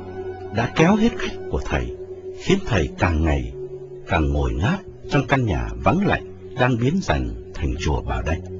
đã kéo hết khách của thầy, khiến thầy càng ngày càng ngồi ngáp trong căn nhà vắng lạnh đang biến dần thành chùa Bà Đanh.